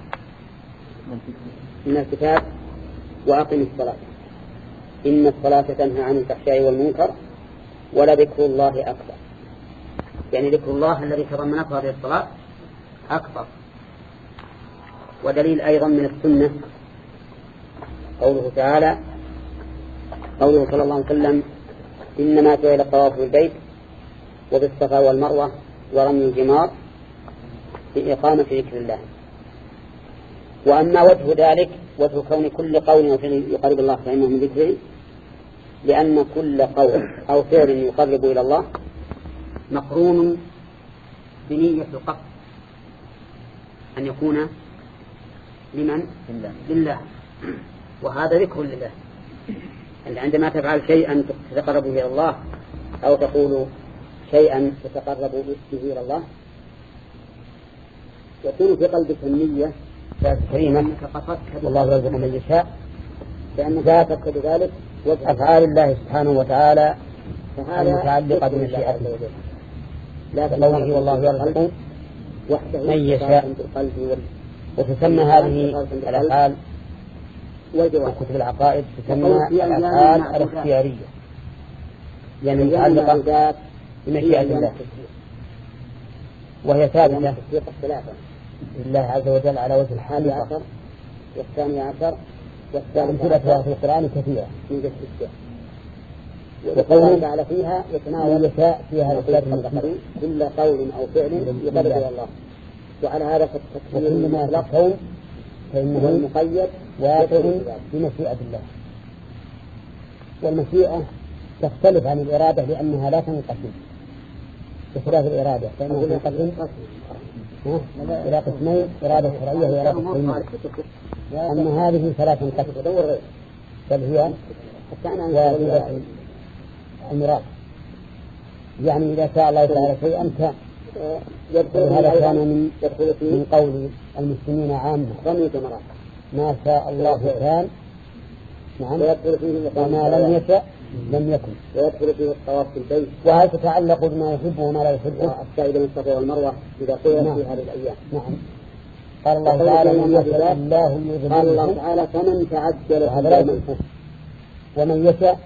من الكتاب وأقم الصلاة إن الصلاة تنهى عن الفحشاء والمنكر ولذكر الله أكبر. يعني ذكر الله الذي تضمنته هذه الصلاة أكبر. ودليل أيضا من السنة قوله تعالى قوله صلى الله عليه وسلم إنما جعل الطواف بالبيت وبالصفا والمروة ورمي الجمار في إقامة ذكر الله. وأما وجه ذلك وجه كون كل قول أو فعل يقرب الله فإنه من ذكره، لأن كل قول أو فعل يقرب إلى الله مقرون بنية القصد أن يكون لمن؟ لله، وهذا ذكر لله. يعني عندما تفعل شيئا تتقرب إلى الله أو تقول شيئا تتقرب به إلى الله يكون في قلبك النية كريمة أنك قصدت والله يرزق من يشاء، لأن ذاتك بذلك أفعال الله سبحانه وتعالى متعلقة بمشيئته، لا قوله والله يرزق من يشاء. وتسمى هذه الأفعال وكتب العقائد تسمى الأفعال الاختيارية، يعني متعلقة بمشيئة الله، وهي ثابتة لله عز وجل على وجه الحال عشر والثاني عشر والثالثة في القرآن كثيرة من جسد وقوله تعالى فيها يتناول يشاء فيها الأخرين كل قول أو فعل يقرب إلى الله. وعلى هذا فالتكفير ما الكون فإنه المقيد واقع بمشيئة الله. والمشيئة تختلف عن الإرادة لأنها لا تنقسم بخلاف الإرادة فإنها تنقسم إلى قسمين إرادة شرعية وإرادة كونية. أما هذه فلا تنقسم بل هي واجبة المراد. يعني إذا شاء الله تعالى شيئا كان هذا كان من من قول المسلمين عامة ما شاء الله كان نعم وما لم يشاء لم يكن ويدخل فيه الطواف في البيت. وهل تتعلق بما يحبه وما لا يحبه السائل من الصفا والمروة إذا قيل نعم. في هذه الأيام. نعم. قال الله تعالى من يشاء الله يذهب قال الله تعالى فمن تعجل ومن يشاء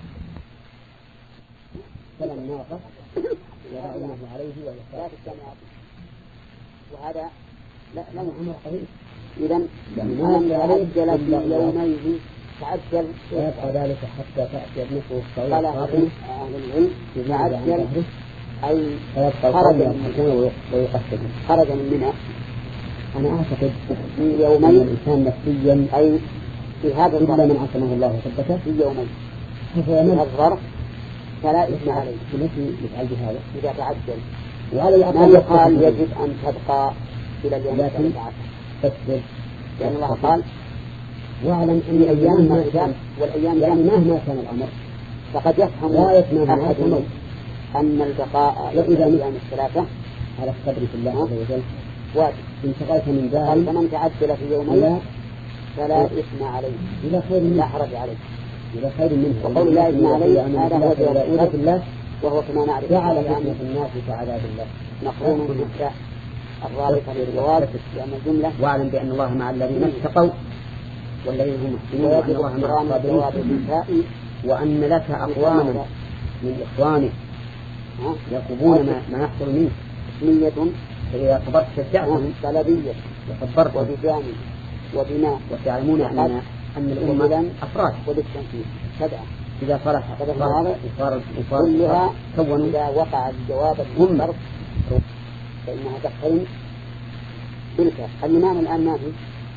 فلن ناقص وعلمه عليه ولا تستمع. وهذا لا لا عمر قليل. إذن من تعجل في يومين تعجل ويبقى ذلك حتى تأتي ابنته قال أهل العلم تعجل أي خرج من ويقصد خرج من منى. أنا أعتقد في يومين الإنسان نفسيا أي في هذا إلا من عصمه الله وثبته في يومين في الظرف فلا إثم عليه التي يفعل بهذا إذا تعجل. وهذا ما يقال يجب أن تبقى إلى اليوم لكن تصبر لأن الله قال واعلم أن أيام ما كان والأيام يعني مهما كان الأمر فقد يفهم لا يسمع أحد أن البقاء إلى الأيام الثلاثة على الصبر في الله عز وجل واجب. انتقلت من ذلك فمن تعجل في يومين فلا إثم عليه إلى خير منه لا حرج عليه إلى خير منه وقول لا إثم عليه هذا هو جواب الله وهو كما نعرف جعل فتنة الناس كعذاب الله مقرون بالنسبة الرابطة للجواب لأن الجملة واعلم بأن الله مع الذين اتقوا والذين هم محسنون وأن الله مع الصابرين وأن لك أقواما من إخوانك يقومون ما يحصل منك نية فإذا صبرت شجعتهم طلبية وصبرت وبجانب وبناء وتعلمون أن أن الأمة أفراد وبالتنفيذ سبعة إذا صلح صار كلها كونوا إذا وقع الجواب المنصرف فإنها تقترن تلك. الإمام الآن ما في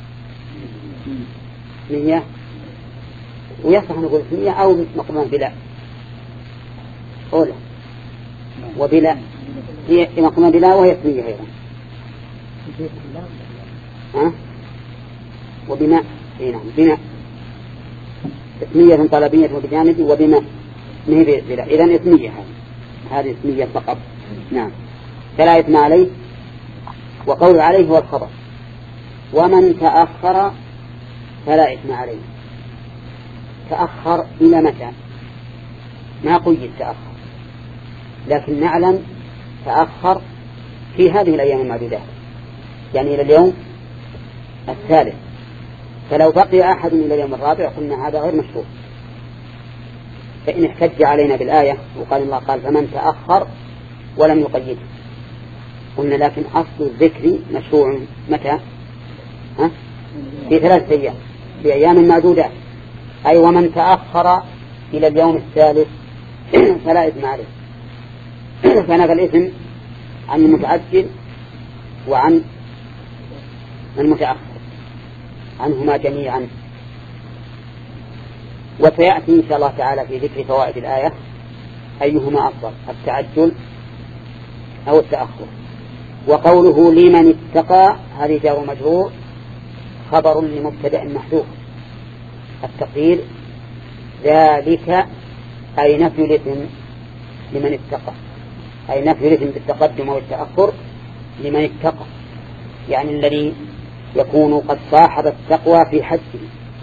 نية ويصح نقول نية أو مقرون بلا أولى وبلا هي مقرون بلا وهي نية أيضا ها وبناء اي نعم بناء اسمية طلبية وبجانب وبناء ما هي بلا إذن اسمية هذه اسمية فقط. نعم فلا إثم عليه. وقول عليه هو الخبر. ومن تأخر فلا إثم عليه. تأخر إلى متى؟ ما قيد تأخر لكن نعلم تأخر في هذه الأيام المعدودات يعني إلى اليوم الثالث. فلو بقي أحد إلى اليوم الرابع قلنا هذا غير مشروع. فإن احتج علينا بالآية وقال الله قال فمن تأخر ولم يقيده قلنا لكن أصل الذكر مشروع متى؟ ها؟ في ثلاثة أيام في أيام معدودات أي ومن تأخر إلى اليوم الثالث فلا إثم عليه. فنفى الإثم عن المتعجل وعن المتأخر عنهما جميعا. وسيأتي إن شاء الله تعالى في ذكر فوائد الآية أيهما أفضل التعجل أو التأخر. وقوله لمن اتقى هذه جار مجرور خبر لمبتدأ محذوف التقدير ذلك أي نفي الإثم لمن اتقى أي نفي الإثم بالتقدم والتأخر لمن اتقى يعني الذي يكون قد صاحب التقوى في حجه.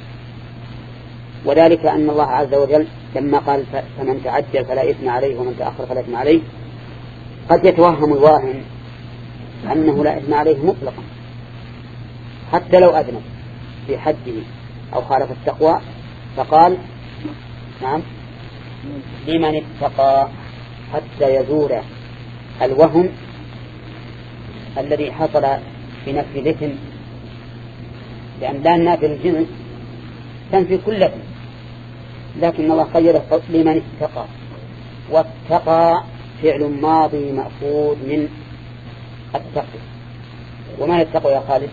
وذلك أن الله عز وجل لما قال فمن تعجل فلا إثم عليه ومن تأخر فلا إثم عليه قد يتوهم الواهم أنه لا إثم عليه مطلقا حتى لو أذنب في حجه أو خالف التقوى فقال نعم لمن اتقى حتى يزول الوهم الذي حصل في نفي الإثم لأن لا نافي الجنس تنفي كل إثم لكن الله قيده لمن اتقى. واتقى فعل ماضي مأخوذ من التقوى. وما يتقوى يا خالد؟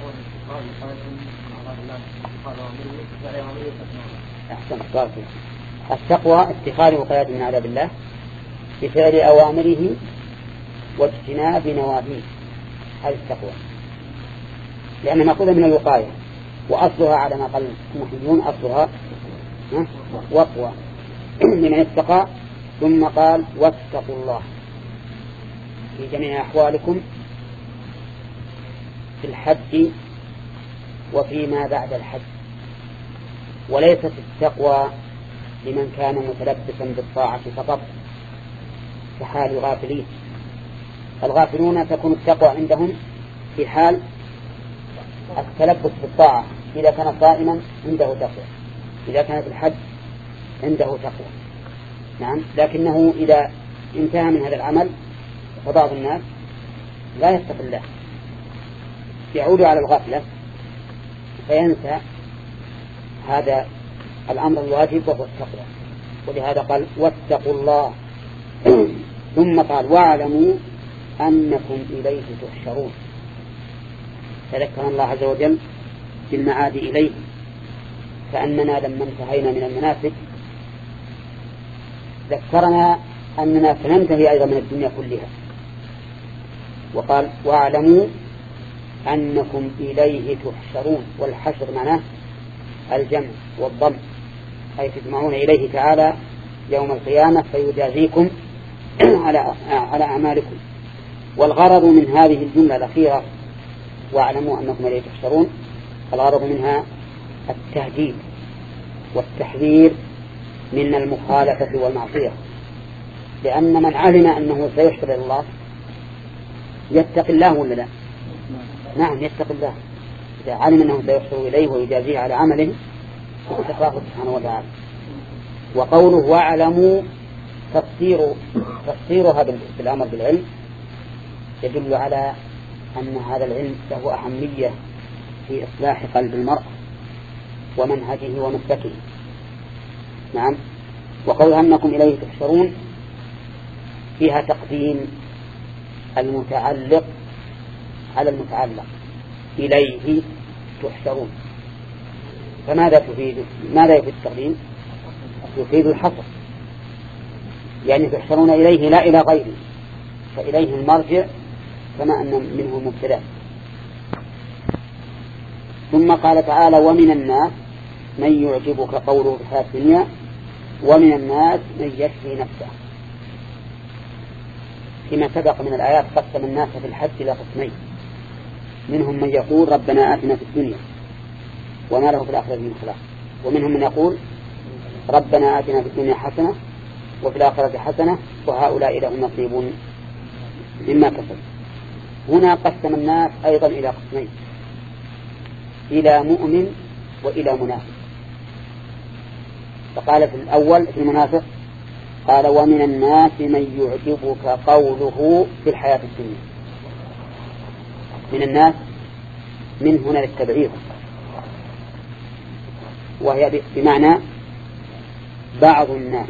أحسن التقوى اتخاذ وقاية من عذاب الله بفعل أوامره واجتناب نواهيه، هذه التقوى، لأنها مأخوذة من الوقاية، وأصلها على ما قال المحيون أصلها وقوى لمن اتقى. ثم قال واتقوا الله في جميع أحوالكم في الحج وفيما بعد الحج، وليست التقوى لمن كان متلبسا بالطاعة فقط كحال الغافلين. الغافلون تكون التقوى عندهم في حال التلبس بالطاعة، إذا كان صائما عنده تقوى، إذا كان في الحج عنده تقوى، نعم. لكنه إذا انتهى من هذا العمل فبعض الناس لا يتقي الله، يعود على الغفلة فينسى هذا الأمر الواجب وهو التقوى، ولهذا قال واتقوا الله. ثم قال واعلموا أنكم إليه تحشرون، فذكر الله عز وجل بالمعاد إليه، كأننا لما انتهينا من المناسك ذكرنا أننا سننتهي أيضا من الدنيا كلها، وقال واعلموا أنكم إليه تحشرون، والحشر معناه الجمع والضم، أي تجمعون إليه تعالى يوم القيامة فيجازيكم على على أعمالكم. والغرض من هذه الجملة الأخيرة واعلموا أنكم إليه تحشرون، الغرض منها التهديد والتحذير من المخالفة والمعصية، لأن من علم أنه سيحشر إلى الله يتقي الله ولا لا؟ نعم يتقي الله، إذا علم أنه سيحشر إليه ويجازيه على عمله اتقاه سبحانه وتعالى. وقوله واعلموا تفسير تفسيرها بالأمر بالعلم يدل على أن هذا العلم له أهمية في إصلاح قلب المرء ومنهجه ومسلكه، نعم. وقول أنكم إليه تحشرون فيها تقديم المتعلق على المتعلق، إليه تحشرون، فماذا تفيد؟ ماذا يفيد التقديم؟ يفيد الحصر، يعني تحشرون إليه لا إلى غيره، فإليه المرجع كما أن منه مبتدأ. ثم قال تعالى ومن الناس من يعجبك قوله في الحياة الدنيا ومن الناس من يشفي نفسه. فيما سبق من الآيات قسم الناس في الحج إلى قسمين، منهم من يقول ربنا آتنا في الدنيا وما له في الآخرة من خلاق، ومنهم من يقول ربنا آتنا في الدنيا حسنة وفي الآخرة حسنة وهؤلاء لهم نصيب مما كسب. هنا قسم الناس أيضا إلى قسمين، إلى مؤمن وإلى منافق. فقال في الأول في المنافق قال ومن الناس من يعجبك قوله في الحياة الدنيا. من الناس من هنا للتبعيض، وهي بمعنى بعض الناس،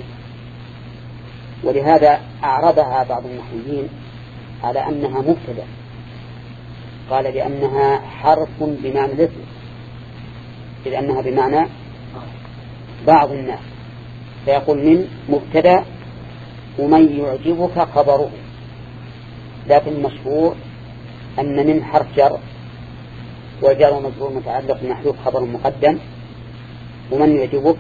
ولهذا أعرضها بعض النحويين على أنها مبتدأ، قال لأنها حرف بمعنى الاسم، إذ أنها بمعنى بعض الناس، فيقول من مبتدأ ومن يعجبك خبره. لكن المشهور أن من حرف جر وجر ومجرور متعلق محذوف خبر مقدم، ومن يعجبك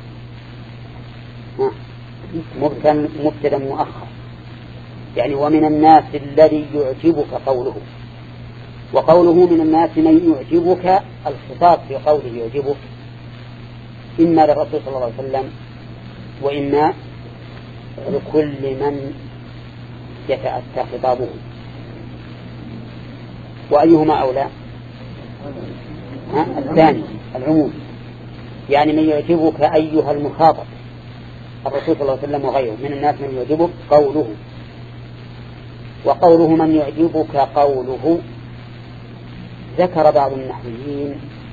مبتدأ مؤخر، يعني ومن الناس الذي يعجبك قوله. وقوله من الناس من يعجبك الخطاب في قوله يعجبك إما للرسول صلى الله عليه وسلم وإما لكل من يتأتى خطابه، وأيهما أولى؟ الثاني العموم، يعني من يعجبك أيها المخاطب الرسول صلى الله عليه وسلم وغيره، من الناس من يعجبك قوله. وقوله من يعجبك قوله ذكر بعض النحويين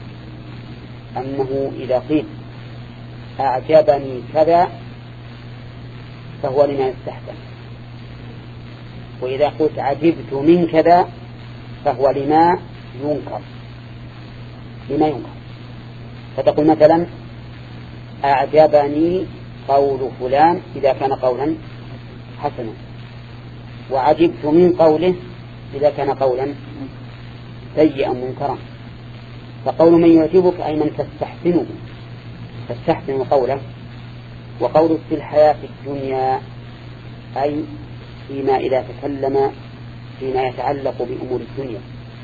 أنه إذا قيل أعجبني كذا فهو لما يستحسن، وإذا قلت عجبت من كذا فهو لما ينكر لما ينكر فتقول مثلا أعجبني قول فلان إذا كان قولا حسنا، وعجبت من قوله إذا كان قولا سيئا منكرا. فقول من يعجبك أي من تستحسنه تستحسن قوله. وقول في الحياة الدنيا أي فيما إذا تكلم فيما يتعلق بأمور الدنيا،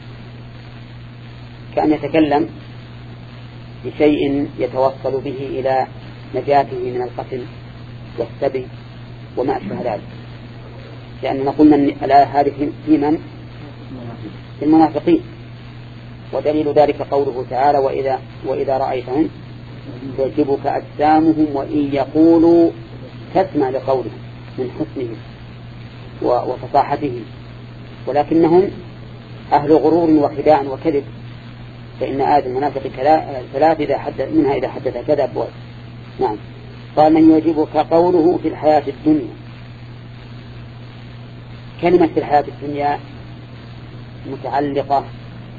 كأن يتكلم بشيء يتوصل به إلى نجاته من القتل والسبي وما أشبه ذلك، لأننا قلنا أن الآية هذه في من؟ في المنافقين. ودليل ذلك قوله تعالى وإذا, وإذا رأيتهم تعجبك أجسامهم وإن يقولوا تسمع لقولهم من حسنهم وفصاحتهم، ولكنهم أهل غرور وخداع وكذب، فإن آية المنافق ثلاث إذا حدث منها إذا حدث كذب. نعم. قال من يعجبك قوله في الحياة الدنيا. كلمة في الحياة الدنيا متعلقة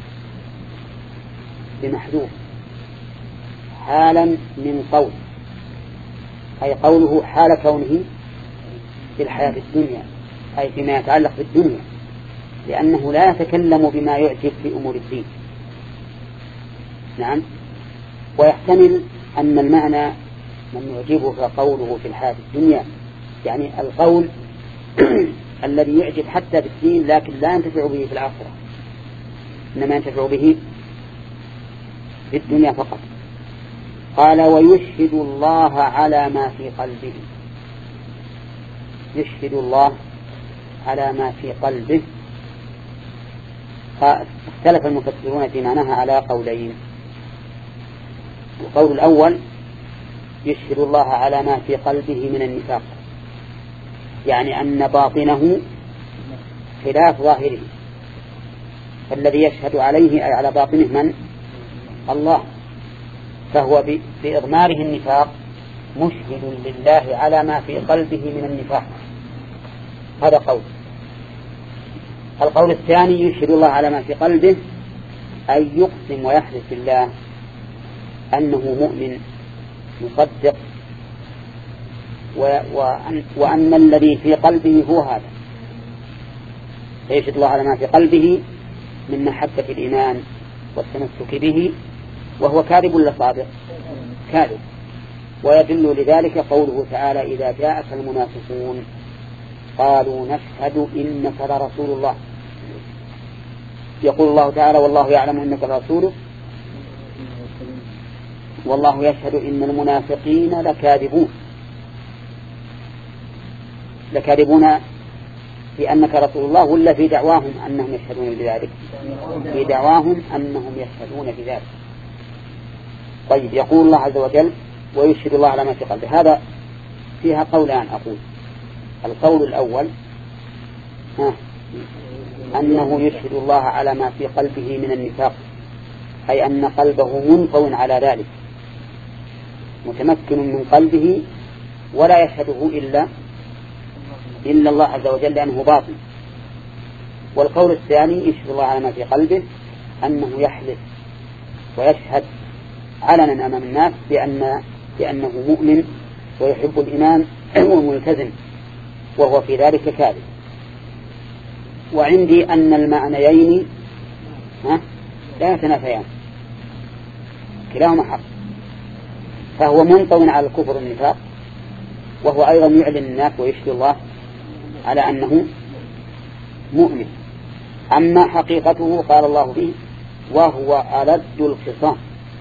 بمحذوف حالا من قول، أي قوله حال كونه في الحياة الدنيا أي فيما يتعلق بالدنيا، لأنه لا يتكلم بما يعجب في أمور الدين. نعم. ويحتمل أن المعنى من يعجبك قوله في الحياة الدنيا يعني القول الذي يعجب حتى بالدين لكن لا ينتفع به في الآخرة، إنما ينتفع به في الدنيا فقط. قال ويشهد الله على ما في قلبه. يشهد الله على ما في قلبه. اختلف المفسرون في معناها على قولين. القول الأول يشهد الله على ما في قلبه من النفاق، يعني أن باطنه خلاف ظاهره، فالذي يشهد عليه أي على باطنه من؟ الله، فهو بإضماره النفاق مشهد لله على ما في قلبه من النفاق. هذا قول. القول الثاني يشهد الله على ما في قلبه أي يقسم ويحلف بالله أنه مؤمن مصدق، وأن, وأن الذي في قلبه هو هذا، فيشهد الله على ما في قلبه من محبة الإيمان والتمسك به، وهو كاذب ولا صادق؟ كاذب. ويدل لذلك قوله تعالى إذا جاءك المنافقون قالوا نشهد إنك لرسول الله. يقول الله تعالى والله يعلم إنك لرسوله والله يشهد إن المنافقين لكاذبون لكاذبون في أنك رسول الله، ولا في دعواهم أنهم يشهدون بذلك؟ في دعواهم أنهم يشهدون بذلك. طيب. يقول الله عز وجل ويشهد الله على ما في قلبه. هذا فيها قولان أقول. القول الأول ها أنه يشهد الله على ما في قلبه من النفاق، أي أن قلبه منطوٍ على ذلك متمكن من قلبه ولا يشهده إلا إلا الله عز وجل لأنه باطن. والقول الثاني يشهد الله على ما في قلبه أنه يحلف ويشهد علنا أمام الناس بأن بأنه مؤمن ويحب الإيمان وملتزم، وهو في ذلك كاذب. وعندي أن المعنيين لا يتنافيان، كلاهما حق. فهو منطوٍ على الكفر والنفاق، وهو أيضا يعلن الناس ويشهد الله على أنه مؤمن. أما حقيقته قال الله به وهو ألد الخصام.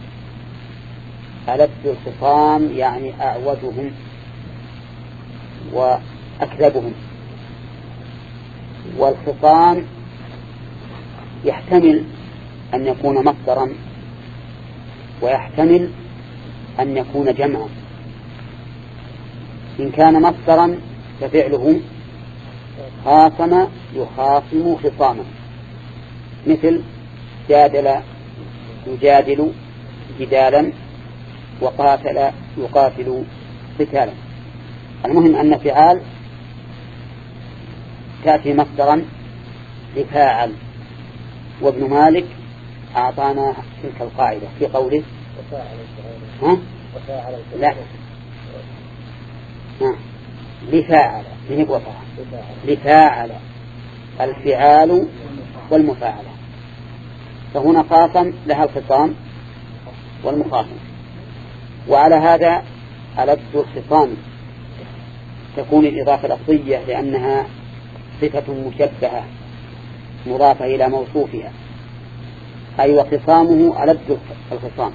ألد الخصام يعني أعوجهم وأكذبهم. والخصام يحتمل أن يكون مصدرا ويحتمل أن يكون جمعا. إن كان مصدرا ففعله خاصم يخاصم خصاما، مثل جادل يجادل جدالا وقاتل يقاتل قتالا. المهم أن فعال تأتي مصدرا لفاعل. وابن مالك أعطانا تلك القاعدة في قوله ها؟ لا لفاعل من وفاعل لفاعل الفعال والمفاعلة، فهنا قاسم لها الخصام والمخاصم. وعلى هذا ألد الخصام تكون الإضافة لفظية لأنها صفة مشبهة مضافة إلى موصوفها، أي وخصامه ألد الخصام.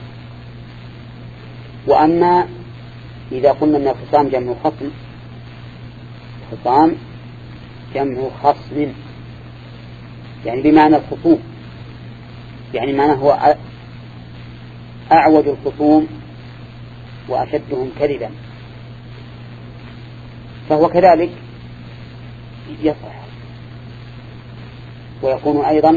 وأما إذا قلنا أن الخصام جمع خصم، خصام جمع خصم يعني بمعنى الخصوم، يعني معنى هو أعوج الخصوم وأشدهم كذبا، فهو كذلك يصح ويكون أيضا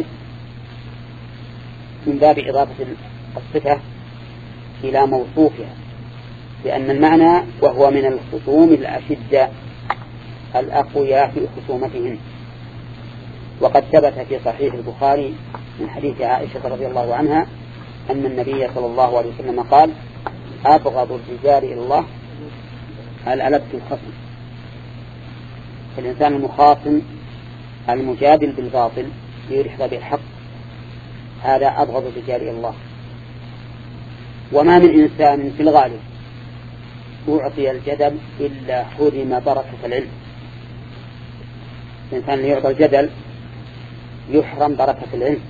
من باب إضافة الصفة إلى موصوفها، لأن المعنى وهو من الخصوم الأشداء الأقوياء في خصومتهم. وقد ثبت في صحيح البخاري من حديث عائشة رضي الله عنها أن النبي صلى الله عليه وسلم قال: أبغض الرجال إلى الله الألد الخصم. فالإنسان المخاصم المجادل بالباطل ليرحض بالحق هذا أبغض الرجال إلى الله. وما من إنسان في الغالب أعطي الجدل إلا حرم بركة العلم. الإنسان اللي يعطى الجدل يحرم بركة العلم،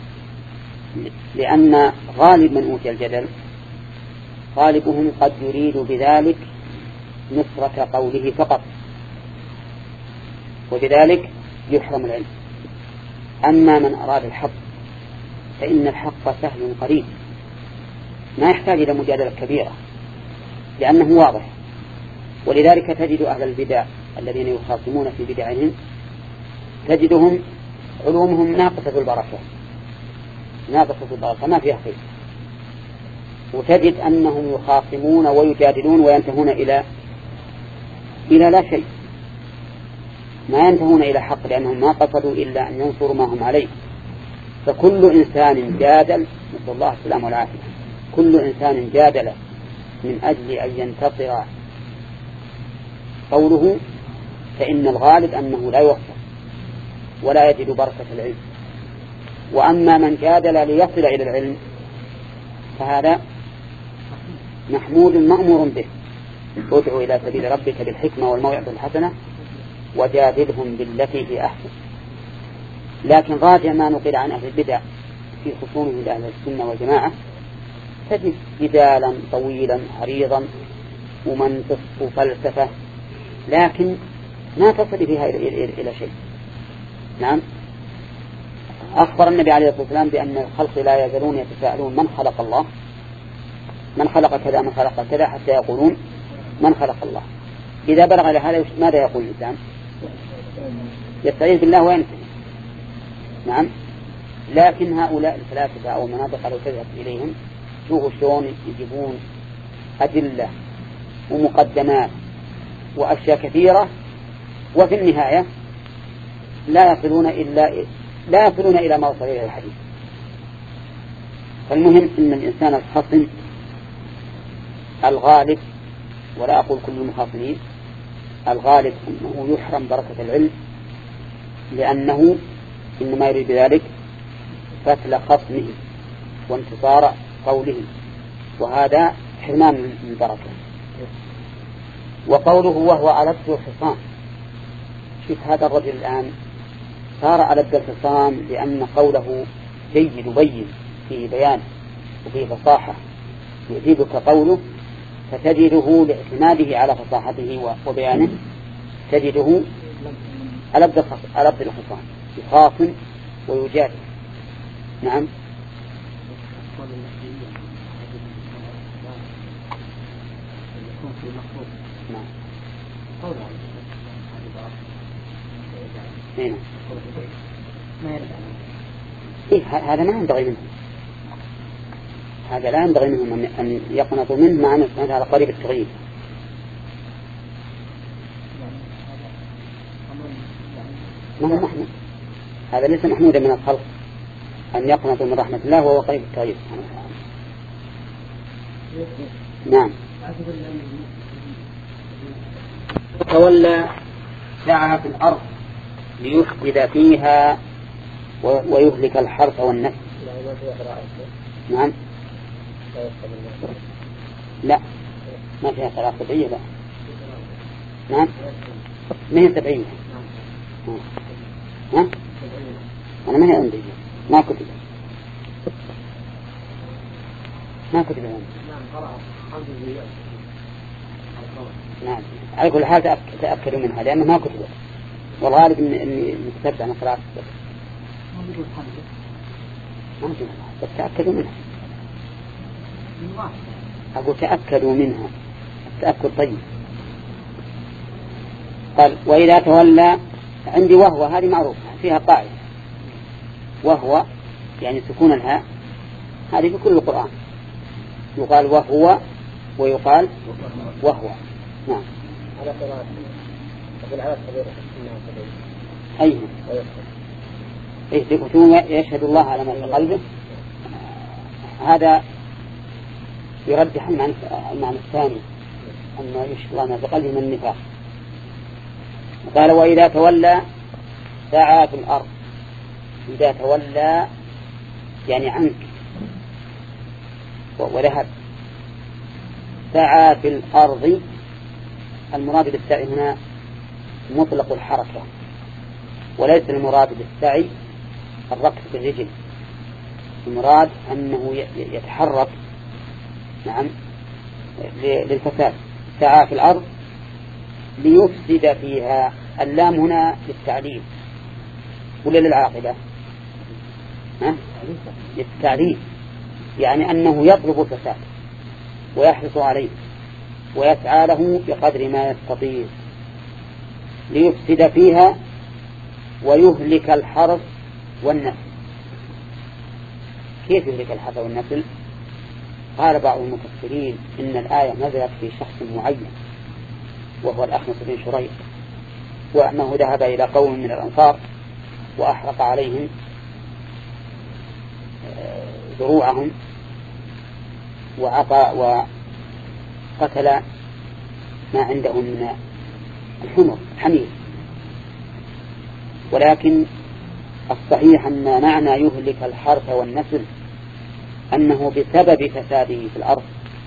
لأن غالب من أوتي الجدل غالبهم قد يريد بذلك نصرة قوله فقط، وبذلك يحرم العلم. أما من أراد الحق فإن الحق سهل قريب، ما يحتاج إلى مجادلة كبيرة لأنه واضح. ولذلك تجد أهل البدع الذين يخاصمون في بدعهم تجدهم علومهم ناقصة البركة، ناقصة البركة ما فيها خير، وتجد أنهم يخاصمون ويجادلون وينتهون إلى إلى لا شيء، ما ينتهون إلى حق لأنهم ما قصدوا إلا أن ينصروا ما هم عليه. فكل إنسان جادل، نسأل الله السلامة والعافية، كل إنسان جادل من أجل أن ينتصر قوله فإن الغالب أنه لا يوفق ولا يجد بركة العلم. وأما من جادل ليصل إلى العلم فهذا محمود مأمور به. ادعو إلى سبيل ربك بالحكمة والموعظة الحسنة وجادلهم بالتي هي أحسن. لكن راجع ما نقل عن أهل البدع في خصومه لأهل السنة والجماعة تجد جدالا طويلا عريضا ومنطق وفلسفة، لكن ما تصل فيها إلى شيء. نعم، أخبر النبي عليه الصلاة والسلام بأن الخلق لا يزالون يتساءلون من خلق الله، من خلق كذا من خلق كذا، حتى يقولون من خلق الله. إذا بلغ إلى هذا ماذا يقول الإنسان؟ يستعيذ بالله وينتهي. نعم، لكن هؤلاء الفلاسفة أو المناطق لو تذهب إليهم شوفوا شلون يجيبون أدلة ومقدمات وأشياء كثيرة، وفي النهاية لا يصلون إلا لا يصلون إلى ما وصل إليه الحديث. فالمهم أن الإنسان الخصم الغالب، ولا أقول كل المخاصمين، الغالب أنه يحرم بركة العلم، لأنه إنما يريد بذلك فتل خصمه وانتصار قوله، وهذا حرمان من البركة. وقوله وهو ألد الخصام، شوف هذا الرجل الآن صار ألد الخصام لأن قوله جيد وبين فيه بيان وفيه فصاحة، يعجبك قوله فتجده لاعتماده على فصاحته وبيانه تجده ألد الخصام، يخاصم ويجادل. نعم، هنا. إيه هذا ما ينبغي منه، هذا لا ينبغي منهم أن يقنطوا منه، مع أن هذا قريب التغيير. ما هو محمود، هذا ليس محمودا من الخلق أن يقنطوا من رحمة الله وهو قريب التغيير. نعم. تولى سعى في الأرض ليفسد فيها ويهلك الحرث والنسل. نعم لا ما فيها صلاة سبعية لا نعم ما هي سبعية ها أنا ما هي عندي ما كتب ما كتب عندي نعم على كل حال تأكدوا منها لأنه ما كتبت والغالب إني كتبت عن صلاة ما بدون بس تأكدوا منها أقول تأكدوا منها التأكد طيب. قال وإذا تولى عندي وهو هذه معروفة فيها قاعدة وهو يعني سكون الهاء هذه في كل القرآن يقال وهو ويقال وهو. نعم على قراءة أقول على الصغير أيها إيه يشهد الله على ما في قلبه هذا يرجح المعنى الثاني أن يشهد الله ما في قلبه من النفاق. قال وإذا تولى سعى في الأرض إذا تولى يعني عنك وذهب سعى في الأرض المراد بالسعي هنا مطلق الحركة وليس المراد بالسعي الركض بالرجل المراد أنه يتحرك نعم للفساد. سعى في الأرض ليفسد فيها اللام هنا للتعليل ولا للعاقبة ها؟ للتعليل يعني أنه يطلب الفساد ويحرص عليه ويسعى له بقدر ما يستطيع ليفسد فيها ويهلك الحرث والنسل. كيف يهلك الحرث والنسل؟ قال بعض المفسرين إن الآية نزلت في شخص معين وهو الأخنس بن شريح وأنه ذهب إلى قوم من الأنصار وأحرق عليهم زروعهم وعطى وقتل ما عندهم من الحمر حمير. ولكن الصحيح أن معنى يهلك الحرث والنسل أنه بسبب فساده في الأرض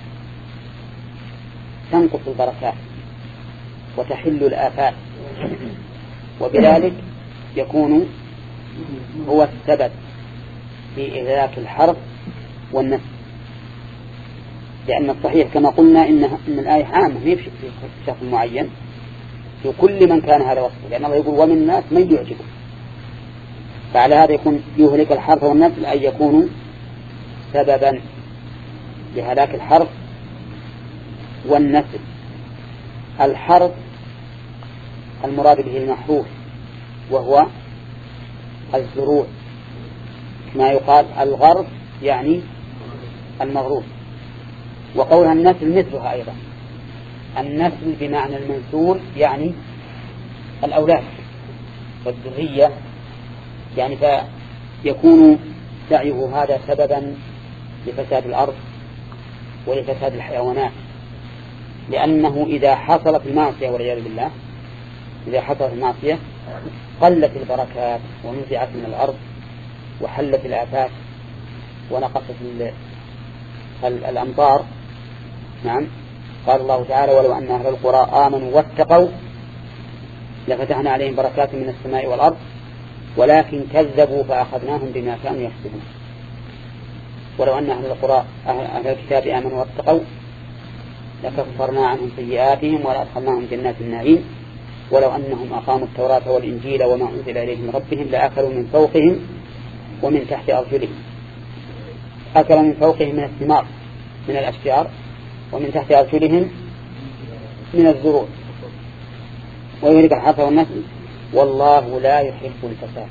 تنقص البركات وتحل الآفات وبذلك يكون هو السبب في إهلاك الحرث والنسل. لأن الصحيح كما قلنا إن, إن الآية عامة ما في شخص معين في كل من كان هذا وصفه لأن الله يقول ومن الناس من يعجبه فعلى هذا يكون يهلك الحرث والنسل أن يكون سببا لهلاك الحرث والنسل. الحرث المراد به المحروث وهو الزروع ما يقال الغرب يعني المغروب. وقولها النسل مثلها أيضا النسل بمعنى المنسول يعني الأولاد والذرية يعني فيكون سعيه هذا سببا لفساد الأرض ولفساد الحيوانات لأنه إذا حصلت المعصية والعياذ بالله إذا حصلت المعصية قلت البركات ونزعت من الأرض وحلت الآفات ونقصت الأمطار. نعم قال الله تعالى ولو أن أهل القرى آمنوا واتقوا لفتحنا عليهم بركات من السماء والأرض ولكن كذبوا فأخذناهم بما كانوا يكسبون. ولو أن أهل القرى أهل الكتاب آمنوا واتقوا لكفرنا عنهم سيئاتهم ولأدخلناهم جنات النعيم ولو أنهم أقاموا التوراة والإنجيل وما أنزل إليهم من ربهم لأكلوا من فوقهم ومن تحت أرجلهم. أكلوا من فوقهم من الثمار من الأشجار ومن تحت أرجلهم من الزروع ويهلك الحرث والنسل والله لا يحب الفساد.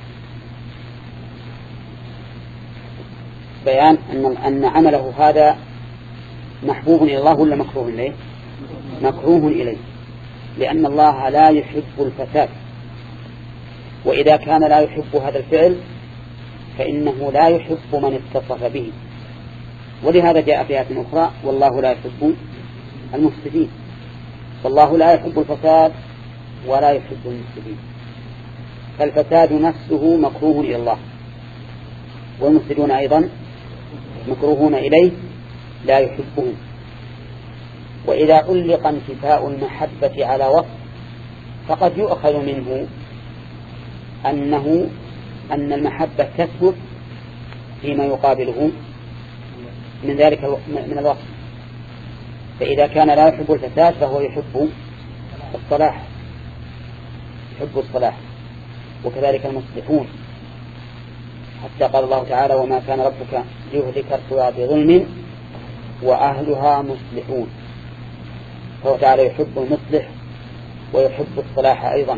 بيان أن أن عمله هذا محبوب إلى الله ولا مكروه إليه؟ مكروه إليه لأن الله لا يحب الفساد وإذا كان لا يحب هذا الفعل فإنه لا يحب من اتصف به. ولهذا جاء في آية أخرى والله لا يحب المفسدين. والله لا يحب الفساد ولا يحب المفسدين. فالفساد نفسه مكروه إلى الله، والمفسدون أيضا مكروهون إليه لا يحبهم. وإذا علق انتفاء المحبة على وصف فقد يؤخذ منه أنه أن المحبة تثبت فيما يقابله من ذلك من الوصف. فإذا كان لا يحب الفساد فهو يحب الصلاح، يحب الصلاح، وكذلك المصلحون. حتى قال الله تعالى: وما كان ربك ليهلك القرى بظلم وأهلها مصلحون. فهو تعالى يحب المصلح ويحب الصلاح أيضا.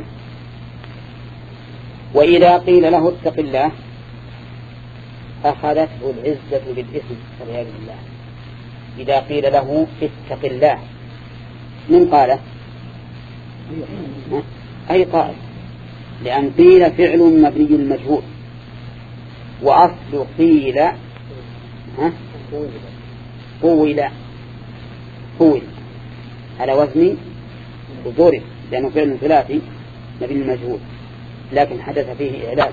وإذا قيل له اتق الله أخذته العزة بالإثم والعياذ بالله. إذا قيل له اتق الله من قال؟ أي قائل، لأن قيل فعل مبني المجهول، وأصل قيل قول قول على وزن ضرب، لأنه فعل ثلاثي مبني المجهول، لكن حدث فيه إعلال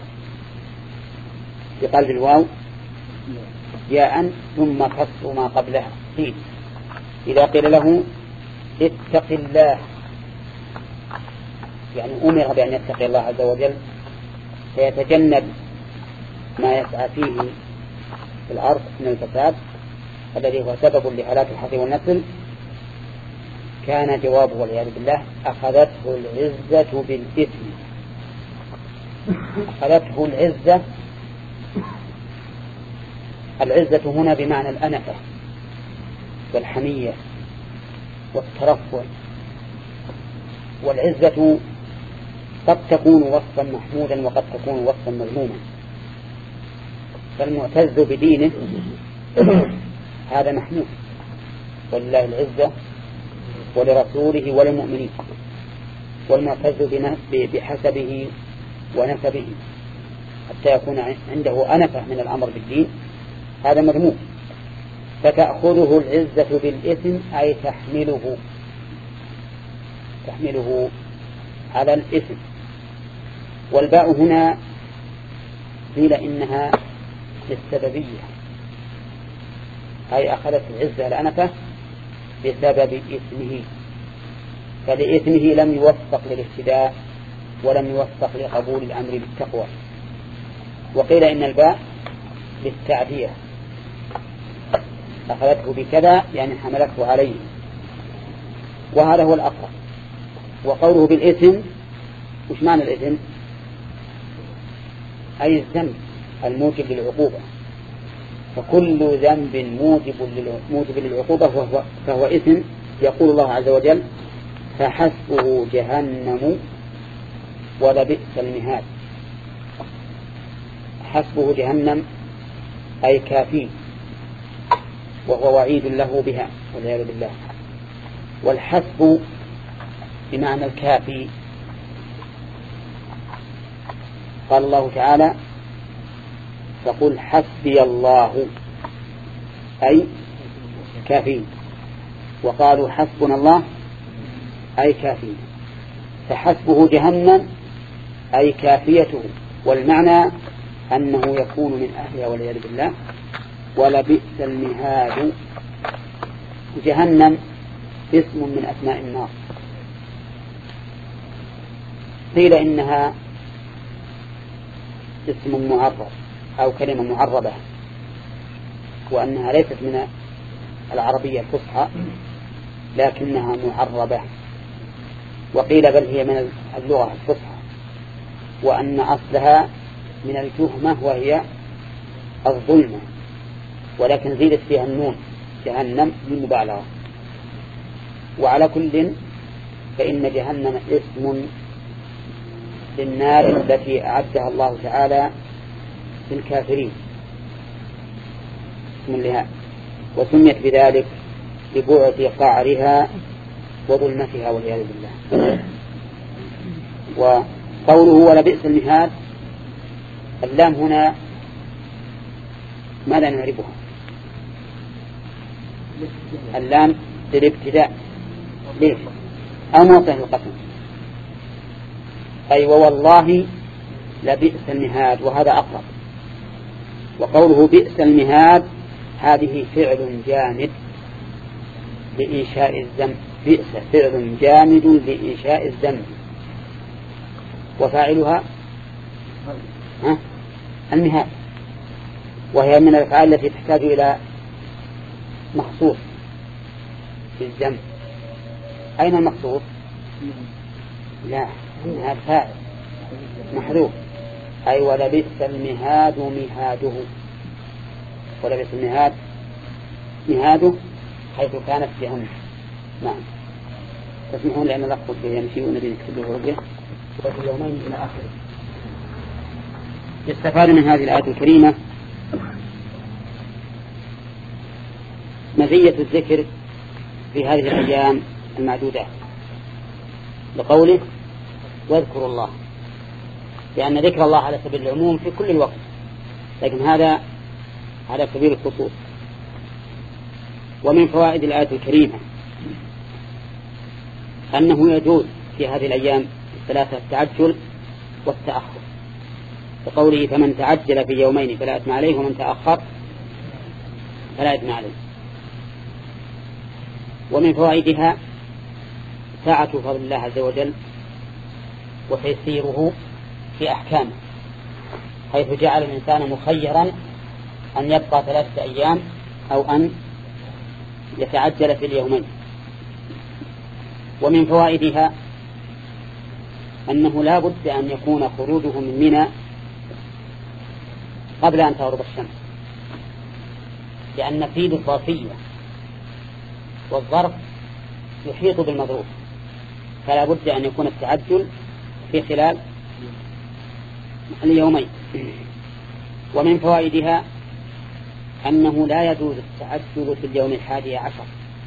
بقلب الواو ياء ثم كسر ما قبلها قيل. إذا قيل له اتق الله يعني أمر بأن يتقي الله عز وجل فيتجنب ما يسعى فيه في الأرض من الفساد الذي هو سبب لهلاك الحرث والنسل، كان جوابه والعياذ بالله أخذته العزة بالإثم. أخذته العزة، العزة هنا بمعنى الأنفة والحمية والترفع. والعزة قد تكون وصفا محمودا وقد تكون وصفا مذموما. فالمعتز بدينه هذا محمود، ولله العزة ولرسوله وللمؤمنين. والمعتز بحسبه ونسبه حتى يكون عنده أنفة من الأمر بالدين هذا مذموم. فتأخذه العزة بالإثم أي تحمله تحمله على الإثم. والباء هنا قيل إنها للسببية، أي أخذت العزة الأنفة بسبب إثمه، فلإثمه لم يوفق للاهتداء ولم يوفق لقبول الأمر بالتقوى. وقيل إن الباء للتعدية، أخذته بكذا يعني حملته عليه، وهذا هو الأقرب. وقوله بالإثم، وش معنى الإثم؟ أي الذنب الموجب للعقوبة. فكل ذنب موجب للعقوبة فهو, فهو إثم. يقول الله عز وجل: فحسبه جهنم ولبئس المهاد. حسبه جهنم أي كافي، وهو وعيد له بها والعياذ بالله. والحسب بمعنى الكافي. قال الله تعالى: فقل حسبي الله أي كافي. وقالوا حسبنا الله أي كافي. فحسبه جهنم أي كافيته، والمعنى أنه يكون من أهلها والعياذ بالله. ولبئس المهاد. جهنم اسم من أسماء النار. قيل إنها اسم معرب أو كلمة معربة، وأنها ليست من العربية الفصحى لكنها معربة. وقيل بل هي من اللغة الفصحى، وأن أصلها من الجهمة وهي الظلمة، ولكن زيدت فيها النون جهنم للمبالغة. وعلى كل فإن جهنم اسم للنار التي أعدها الله تعالى للكافرين، اسم لها، وسميت بذلك لبعد قعرها وظلمتها والعياذ بالله. وقوله ولبئس المهاد، اللام هنا ماذا نعرفها؟ اللام للابتداء. ليش؟ أو موطن القسم؟ أي ووالله لبئس المهاد، وهذا أقرب. وقوله بئس المهاد هذه فعل جامد لإنشاء الذنب، بئس فعل جامد لإنشاء الذنب، وفاعلها ها المهاد، وهي من الأفعال التي تحتاج إلى مخصوص في الذنب. أين المخصوص؟ لا، المهاد فاعل محذوف، أي ولبئس المهاد مهاده، ولبئس المهاد مهاده حيث كانت جهنم. نعم. تسمحون لأن الأخوة يمشي ونبي نكتب له رجع وفي يومين إلى آخره. يستفاد من هذه الآية الكريمة مزية الذكر في هذه الأيام المعدودات، لقوله واذكروا الله، لأن ذكر الله على سبيل العموم في كل الوقت، لكن هذا على سبيل الخصوص. ومن فوائد الآية الكريمة أنه يجوز في هذه الأيام الثلاثة التعجل والتأخر، بقوله فمن تعجل في يومين فلا إثم عليه ومن تأخر فلا إثم عليه. ومن فوائدها سعة فضل الله عز وجل وتيسيره في أحكامه، حيث جعل الإنسان مخيرا أن يبقى ثلاثة أيام أو أن يتعجل في اليومين. ومن فوائدها أنه لا بد أن يكون خروجه من منى قبل أن تغرب الشمس، لأن فيه الظرفية والظرف يحيط بالمظروف، فلا بد أن يكون التعجل في خلال اليومين. ومن فوائدها أنه لا يجوز التعجل في اليوم الحادي عشر،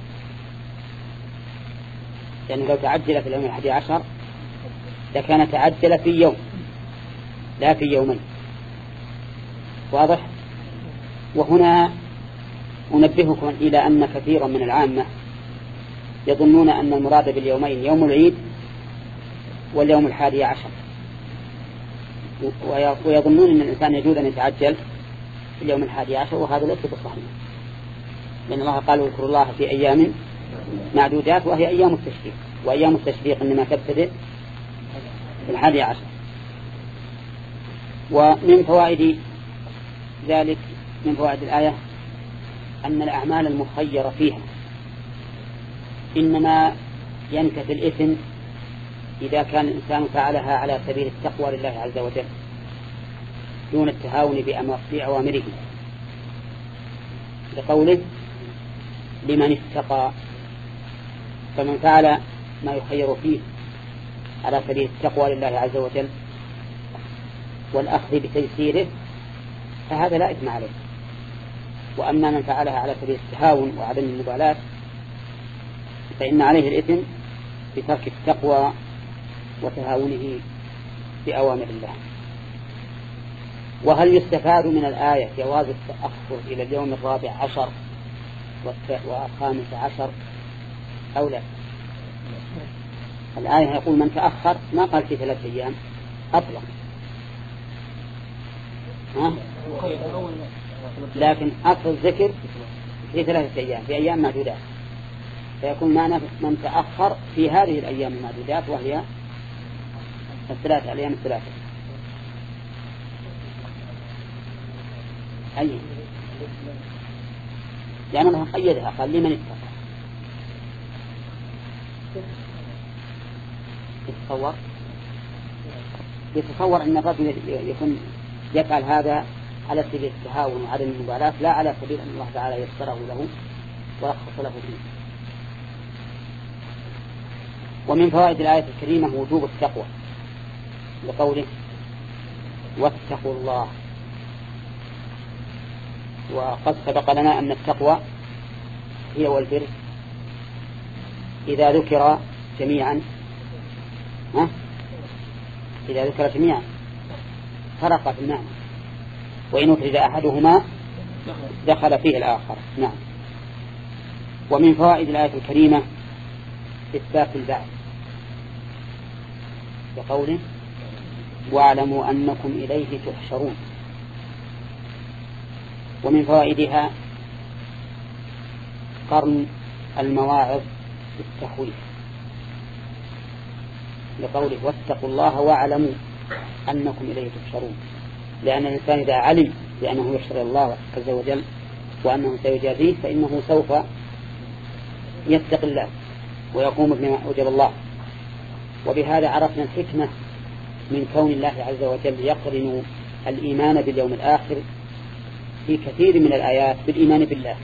لأنه لو تعجل في اليوم الحادي عشر لكان تعجل في يوم لا في يومين. واضح؟ وهنا أنبهكم إلى أن كثيرا من العامة يظنون أن المراد باليومين يوم العيد واليوم الحادي عشر، ويظنون أن الإنسان يجوز أن يتعجل في اليوم الحادي عشر، وهذا ليس بصحيح، لأن الله قال اذكروا الله في أيام معدودات، وهي أيام التشريق، وأيام التشريق إنما تبتدئ في الحادي عشر. ومن فوائد ذلك من فوائد الآية أن الأعمال المخيرة فيها إنما ينكث الإثم إذا كان الإنسان فعلها على سبيل التقوى لله عز وجل دون التهاون بأوامره، لقوله لمن اتقى. فمن فعل ما يخير فيه على سبيل التقوى لله عز وجل والأخذ بتيسيره فهذا لا إثم عليه. وأما من فعلها على سبيل التهاون وعدم المبالاة فإن عليه الإثم بترك التقوى وتهاونه بأوامر الله. وهل يستفاد من الآية جواز التأخر إلى اليوم الرابع عشر والخامس عشر أو لا؟ الآية يقول من تأخر، ما قال في ثلاثة أيام أطلق، ها؟ لكن أصل الذكر في ثلاثة أيام في أيام معدودات، فيكون معنا من تأخر في هذه الأيام المعدودات وهي الثلاثة الأيام الثلاثة. أي يعني الله قيدها قال لمن اتقى. يتصور يتصور أن الرجل يكون يفعل هذا على سبيل التهاون وعدم المبالاة، لا على سبيل أن الله تعالى يسره له ورخص له فيه. ومن فوائد الآية الكريمة وجوب التقوى لقوله واتقوا الله. وقد سبق لنا أن التقوى هي والبر إذا ذكر جميعا ها؟ إذا ذكر جميعا فرق في المعنى، وإن أفرد أحدهما دخل فيه الآخر. نعم. ومن فوائد الآية الكريمة إثبات البعث بقوله واعلموا أنكم إليه تحشرون. ومن فوائدها قرن المواعظ بالتخويف، لقوله واتقوا الله واعلموا أنكم إليه تحشرون، لأن الإنسان إذا علم بأنه يحشر الله عز وجل وأنه سيجازيه فإنه سوف يتقي الله ويقوم بما أوجب الله. وبهذا عرفنا الحكمة من كون الله عز وجل يقرن الإيمان باليوم الآخر في كثير من الآيات بالإيمان بالله.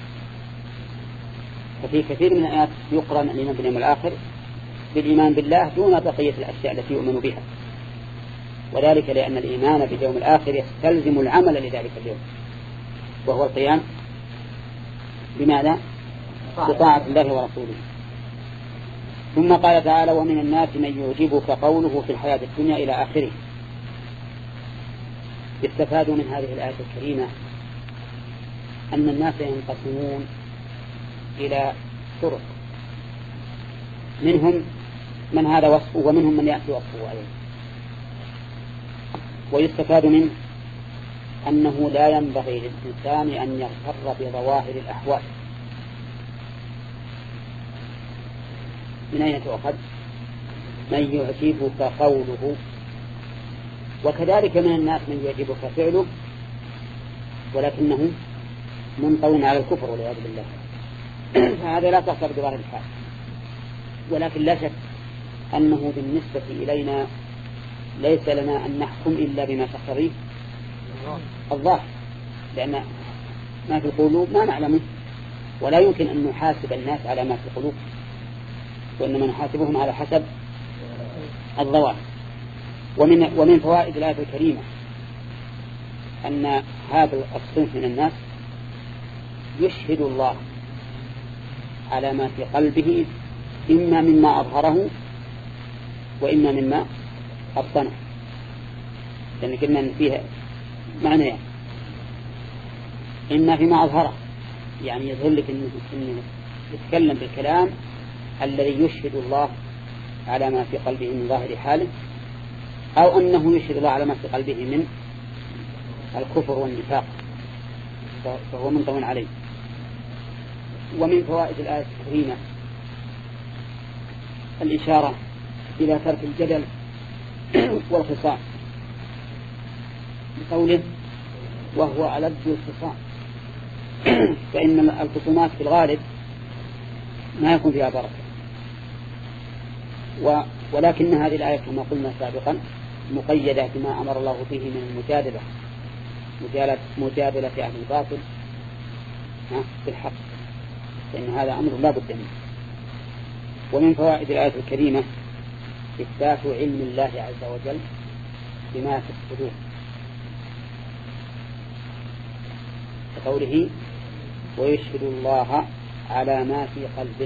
ففي كثير من الآيات يقرن الإيمان باليوم الآخر بالإيمان بالله دون بقية الأشياء التي يؤمن بها، وذلك لأن الإيمان باليوم الآخر يستلزم العمل لذلك اليوم، وهو القيام بماذا؟ بطاعة الله ورسوله. ثم قال تعالى ومن الناس من يعجبك قوله في الحياة الدنيا إلى آخره. يستفاد من هذه الآية الكريمة أن الناس ينقسمون إلى طرق، منهم من هذا وصفه ومنهم من يأتي وصفه عليه. ويستفاد منه أنه لا ينبغي للإنسان أن يغتر بظواهر الأحوال. من أين تؤخذ؟ من يعجبك قوله، وكذلك من الناس من يعجبك فعله ولكنه منطوي على الكفر والعياذ بالله، فهذا لا تغتر بظاهر الحال. ولكن لا شك أنه بالنسبة إلينا ليس لنا أن نحكم إلا بما تقتضيه الظاهر، لأن ما في القلوب ما نعلمه، ولا يمكن أن نحاسب الناس على ما في القلوب، وإنما نحاسبهم على حسب الظواهر. ومن, ومن فوائد الآية الكريمة أن هذا الصنف من الناس يشهد الله على ما في قلبه إما مما أظهره وإما مما أبطنه، لأن كلمة فيها معنى يعني. إما فيما أظهره يعني يظهر لك إنه, إنه يتكلم بالكلام الذي يشهد الله على ما في قلبه من ظاهر حاله، أو أنه يشهد الله على ما في قلبه من الكفر والنفاق فهو منطوي عليه. ومن فوائد الآية الكريمة الإشارة إلى ترك الجدل والخصام بقوله وهو ألد الخصام، فإن الخصومات في الغالب ما يكون فيها بركة. ولكن هذه الآية كما قلنا سابقا مقيدة بما أمر الله فيه من المجادلة مجادلة أهل الباطل بالحق، لأن هذا أمر لا بد منه. ومن فوائد الآية الكريمة إثبات علم الله عز وجل بما في الصدور، كقوله ويشهد الله على ما في قلبه،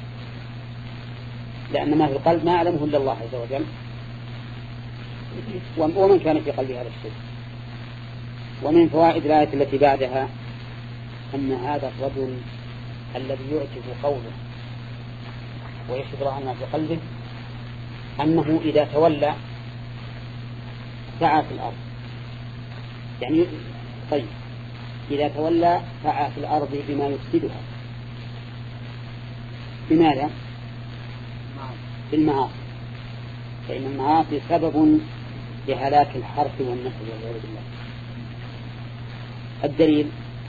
لأن ما في القلب ما يعلمه إلا الله عز وجل ومن كان في قلبه هذا الشيء. ومن فوائد الآية التي بعدها أن هذا الرجل الذي يعجب قوله ويشهد الله على ما في قلبه أنه إذا تولى سعى في الأرض، يعني طيب إذا تولى سعى في الأرض بما يفسدها. بماذا؟ بالمعاصي، فإن المعاصي سبب لهلاك الحرث والنسل والعياذ بالله. الدليل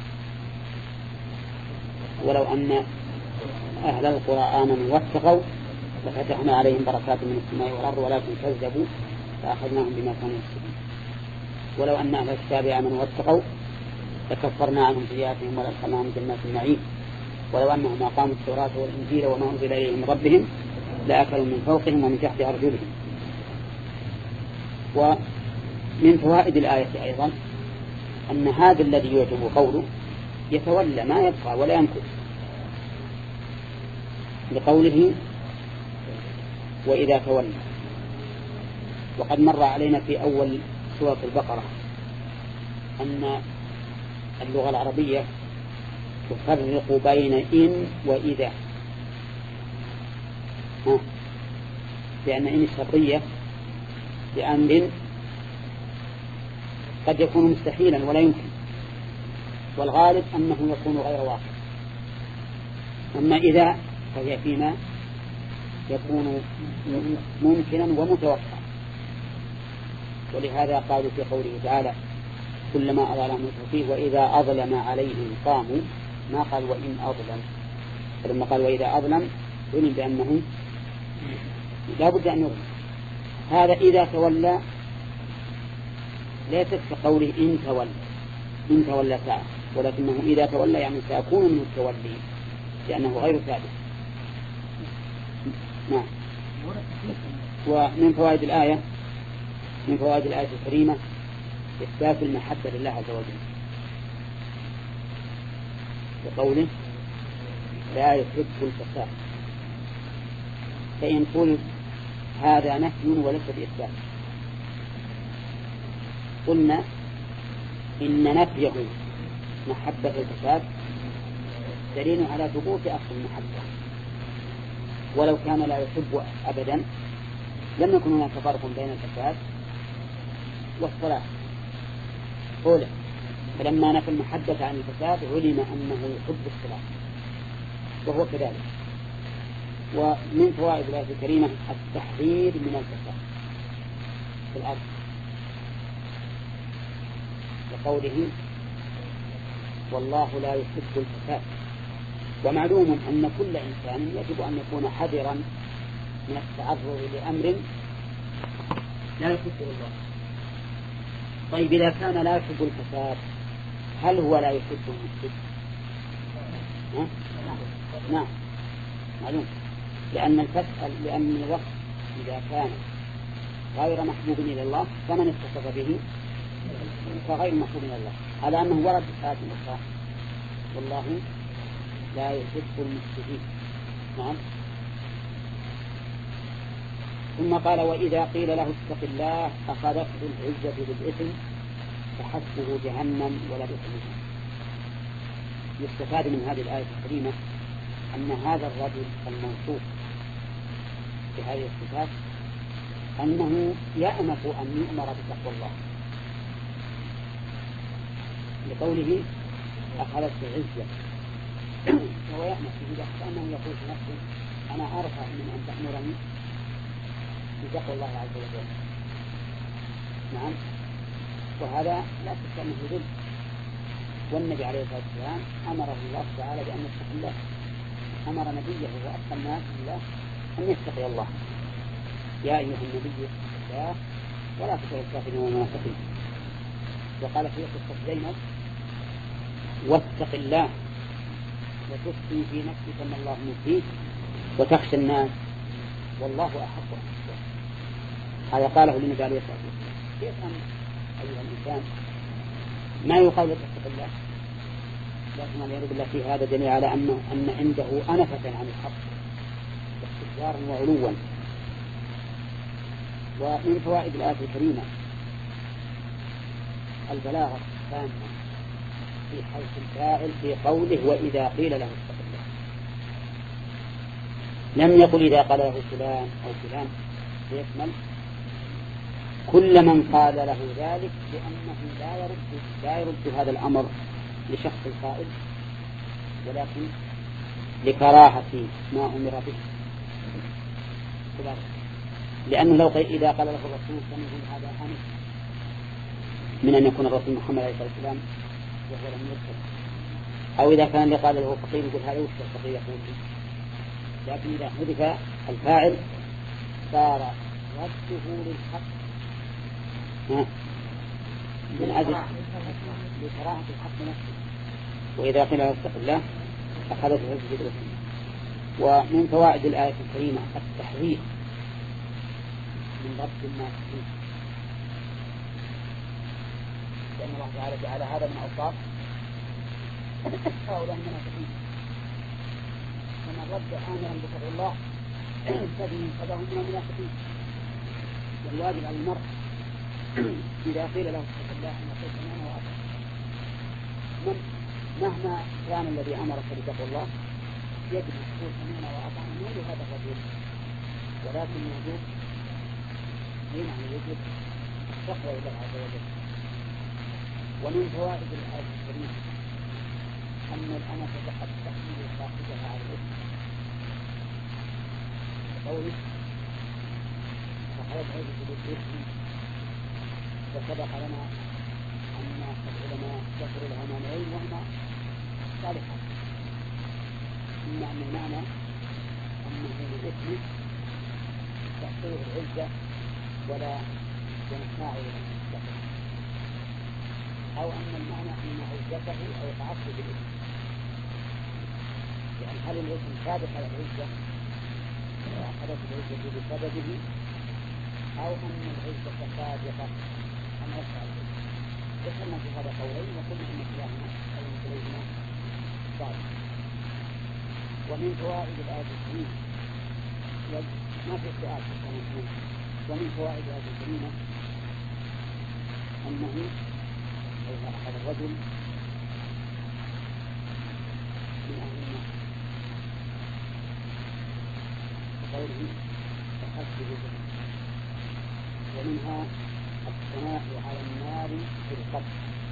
ولو أن أهل القرى آمنوا واتقوا لفتحنا عليهم بركات من السماء والأرض ولكن كذبوا فأخذناهم بما كانوا يكسبون. ولو أن أهل الكتاب آمنوا واتقوا لكفرنا عنهم سيئاتهم ولأدخلناهم جنات النعيم. ولو أنهم أقاموا التوراة والإنجيل وما أنزل إليهم من ربهم لأكلوا من فوقهم ومن تحت أرجلهم. ومن فوائد الآية أيضا أن هذا الذي يعجب قوله يتولى ما يبقى ولا يمكث، لقوله وإذا تولى. وقد مر علينا في أول سورة البقرة أن اللغة العربية تفرق بين إن وإذا، لأن إن الشرطية لأمر قد يكون مستحيلا ولا يمكن، والغالب أنه يكون غير واقع. أما إذا فهي فيما يكون ممكنا ومتوقعا. ولهذا قالوا في قوله تعالى كلما أظلم فيه وإذا أظلم عليهم قاموا، ما قال وإن أظلم، فلما قال وإذا أظلم علم بأنه لا بد أن يظلم. هذا إذا تولى ليست كقوله إن تولى إن تولى ساعة، ولكنه إذا تولى يعني سيكون منه التولي لأنه غير ثابت. نعم. ومن فوائد الآية من فوائد الآية الكريمة إثبات المحبة لله عز وجل بقوله لا يحب الفساد. فإن قل هذا نفي وليس بإثبات قلنا إن نفيه محبة الفساد دليل على ثبوت أصل المحبة، ولو كان لا يحب أبدا لم يكن هناك فرق بين الفساد والصلاح. قوله فلما نفى المحبة عن الفساد علم أنه يحب الصلاح، وهو كذلك. ومن فوائد الآية الكريمة التحذير من الفساد في الأرض وقوله والله لا يحب الفساد. ومعلوم أن كل إنسان يجب أن يكون حذرا من التعرض لأمر لا يحبه الله. طيب إذا كان لا يحب الفساد هل هو لا يحب المفسد؟ نعم معلوم، لأن الفساد لأن الوقت إذا كان غير محبوب إلى الله فمن اتصف به فغير محبوب إلى الله، على أنه ورد في آية أخرى والله لا يحب المفسدين. نعم. ثم قال وإذا قيل له اتق الله أخذته العزة بالإثم فحسبه جهنم ولا بئس المصير. يستفاد من هذه الآية الكريمة أن هذا الرجل الموصوف بهذه الصفات أنه يأنف أن يؤمر بتقوى الله، لقوله أخذت العزة، وهو يأنف به كأنه يقول في نفسه أنا أرفع من أن تأمرني بتقوى الله عز وجل. نعم. وهذا لا شك أنه ذل، والنبي عليه الصلاة والسلام أمره الله تعالى بأن يتقي الله، أمر نبيه وأتقى الناس بالله أن يتقي الله. يا أيها النبي اتق الله ولا تطع الكافرين والمنافقين. وقال في قصة زينب واتق الله وتخفي في نفسك ما الله مبديه وتخشى الناس والله أحق أن تخشى. هذا قاله للنبي عليه الصلاة والسلام. كيف أن أيها الإنسان ما يقال اتق الله، لكن والعياذ بالله في هذا دليل على أنه أن عنده أنفة عن الحق واستكبارا وعلوا. ومن فوائد الآية الكريمة البلاغة التامة في حيث الفاعل في قوله وإذا قيل له اتق الله، لم يقل إذا قال له فلان أو فلان، ليشمل كل من قال له ذلك، لأنه لا يرد لا يرد هذا الأمر لشخص القائل، ولكن لكراهة ما أمر به. لأنه لو قيل إذا قال له الرسول فنقول هذا أنف من أن يكون الرسول محمد عليه الصلاة والسلام وهو لم يرسل، أو إذا كان قال له فقير يقول هذا وش الفقير يقول. لكن إذا حذف الفاعل صار رده للحق من أجل لكراهة الحق نفسه. وإذا قيل له اتق الله أخذته العزة بالإثم. ومن فوائد الآية الكريمة التحذير من رد الناس فيه، لأن الله تعالى جعل هذا من أوصاف هؤلاء المنافقين، ومن رد آمرا بتقوى الله فبه فله من المنافقين. والواجب على المرء إذا قيل له اتق الله أن يقول سمعنا وأطعنا، مهما كان الذي أمرك بتقوى الله يجب أن تقول سمعنا وأطعنا من هذا الرجل، ولكن يجب يعني يجب التقوى إلى الله عز وجل. ومن فوائد الآية الكريمة أن الأمة قد تحمل صاحبها على الإثم قوله فحيث عيد بالإثم. وسبق لنا أن العلماء ذكروا لها معنيين وهما صالحان. إما أن المعنى أنه الإثم تحصيل العزة ولا ينفع المستقبل، أو أن المعنى أن عزته أو تعصب بالإثم. يعني هل الإثم سابق على العزة وأخذت العزة بسببه، أو أن العزة سابقة أن يفعل الإثم. ذكرنا في هذا قولين وقلنا أن كلاهما أو كليهما صالح. ومن فوائد الآية الكريمة ما في سؤال ومن فوائد الآية الكريمة أنه إذا أخذ الرجل من أهل النار بقوله فحسبه جهنم، ومنها الثناء على النار في القبر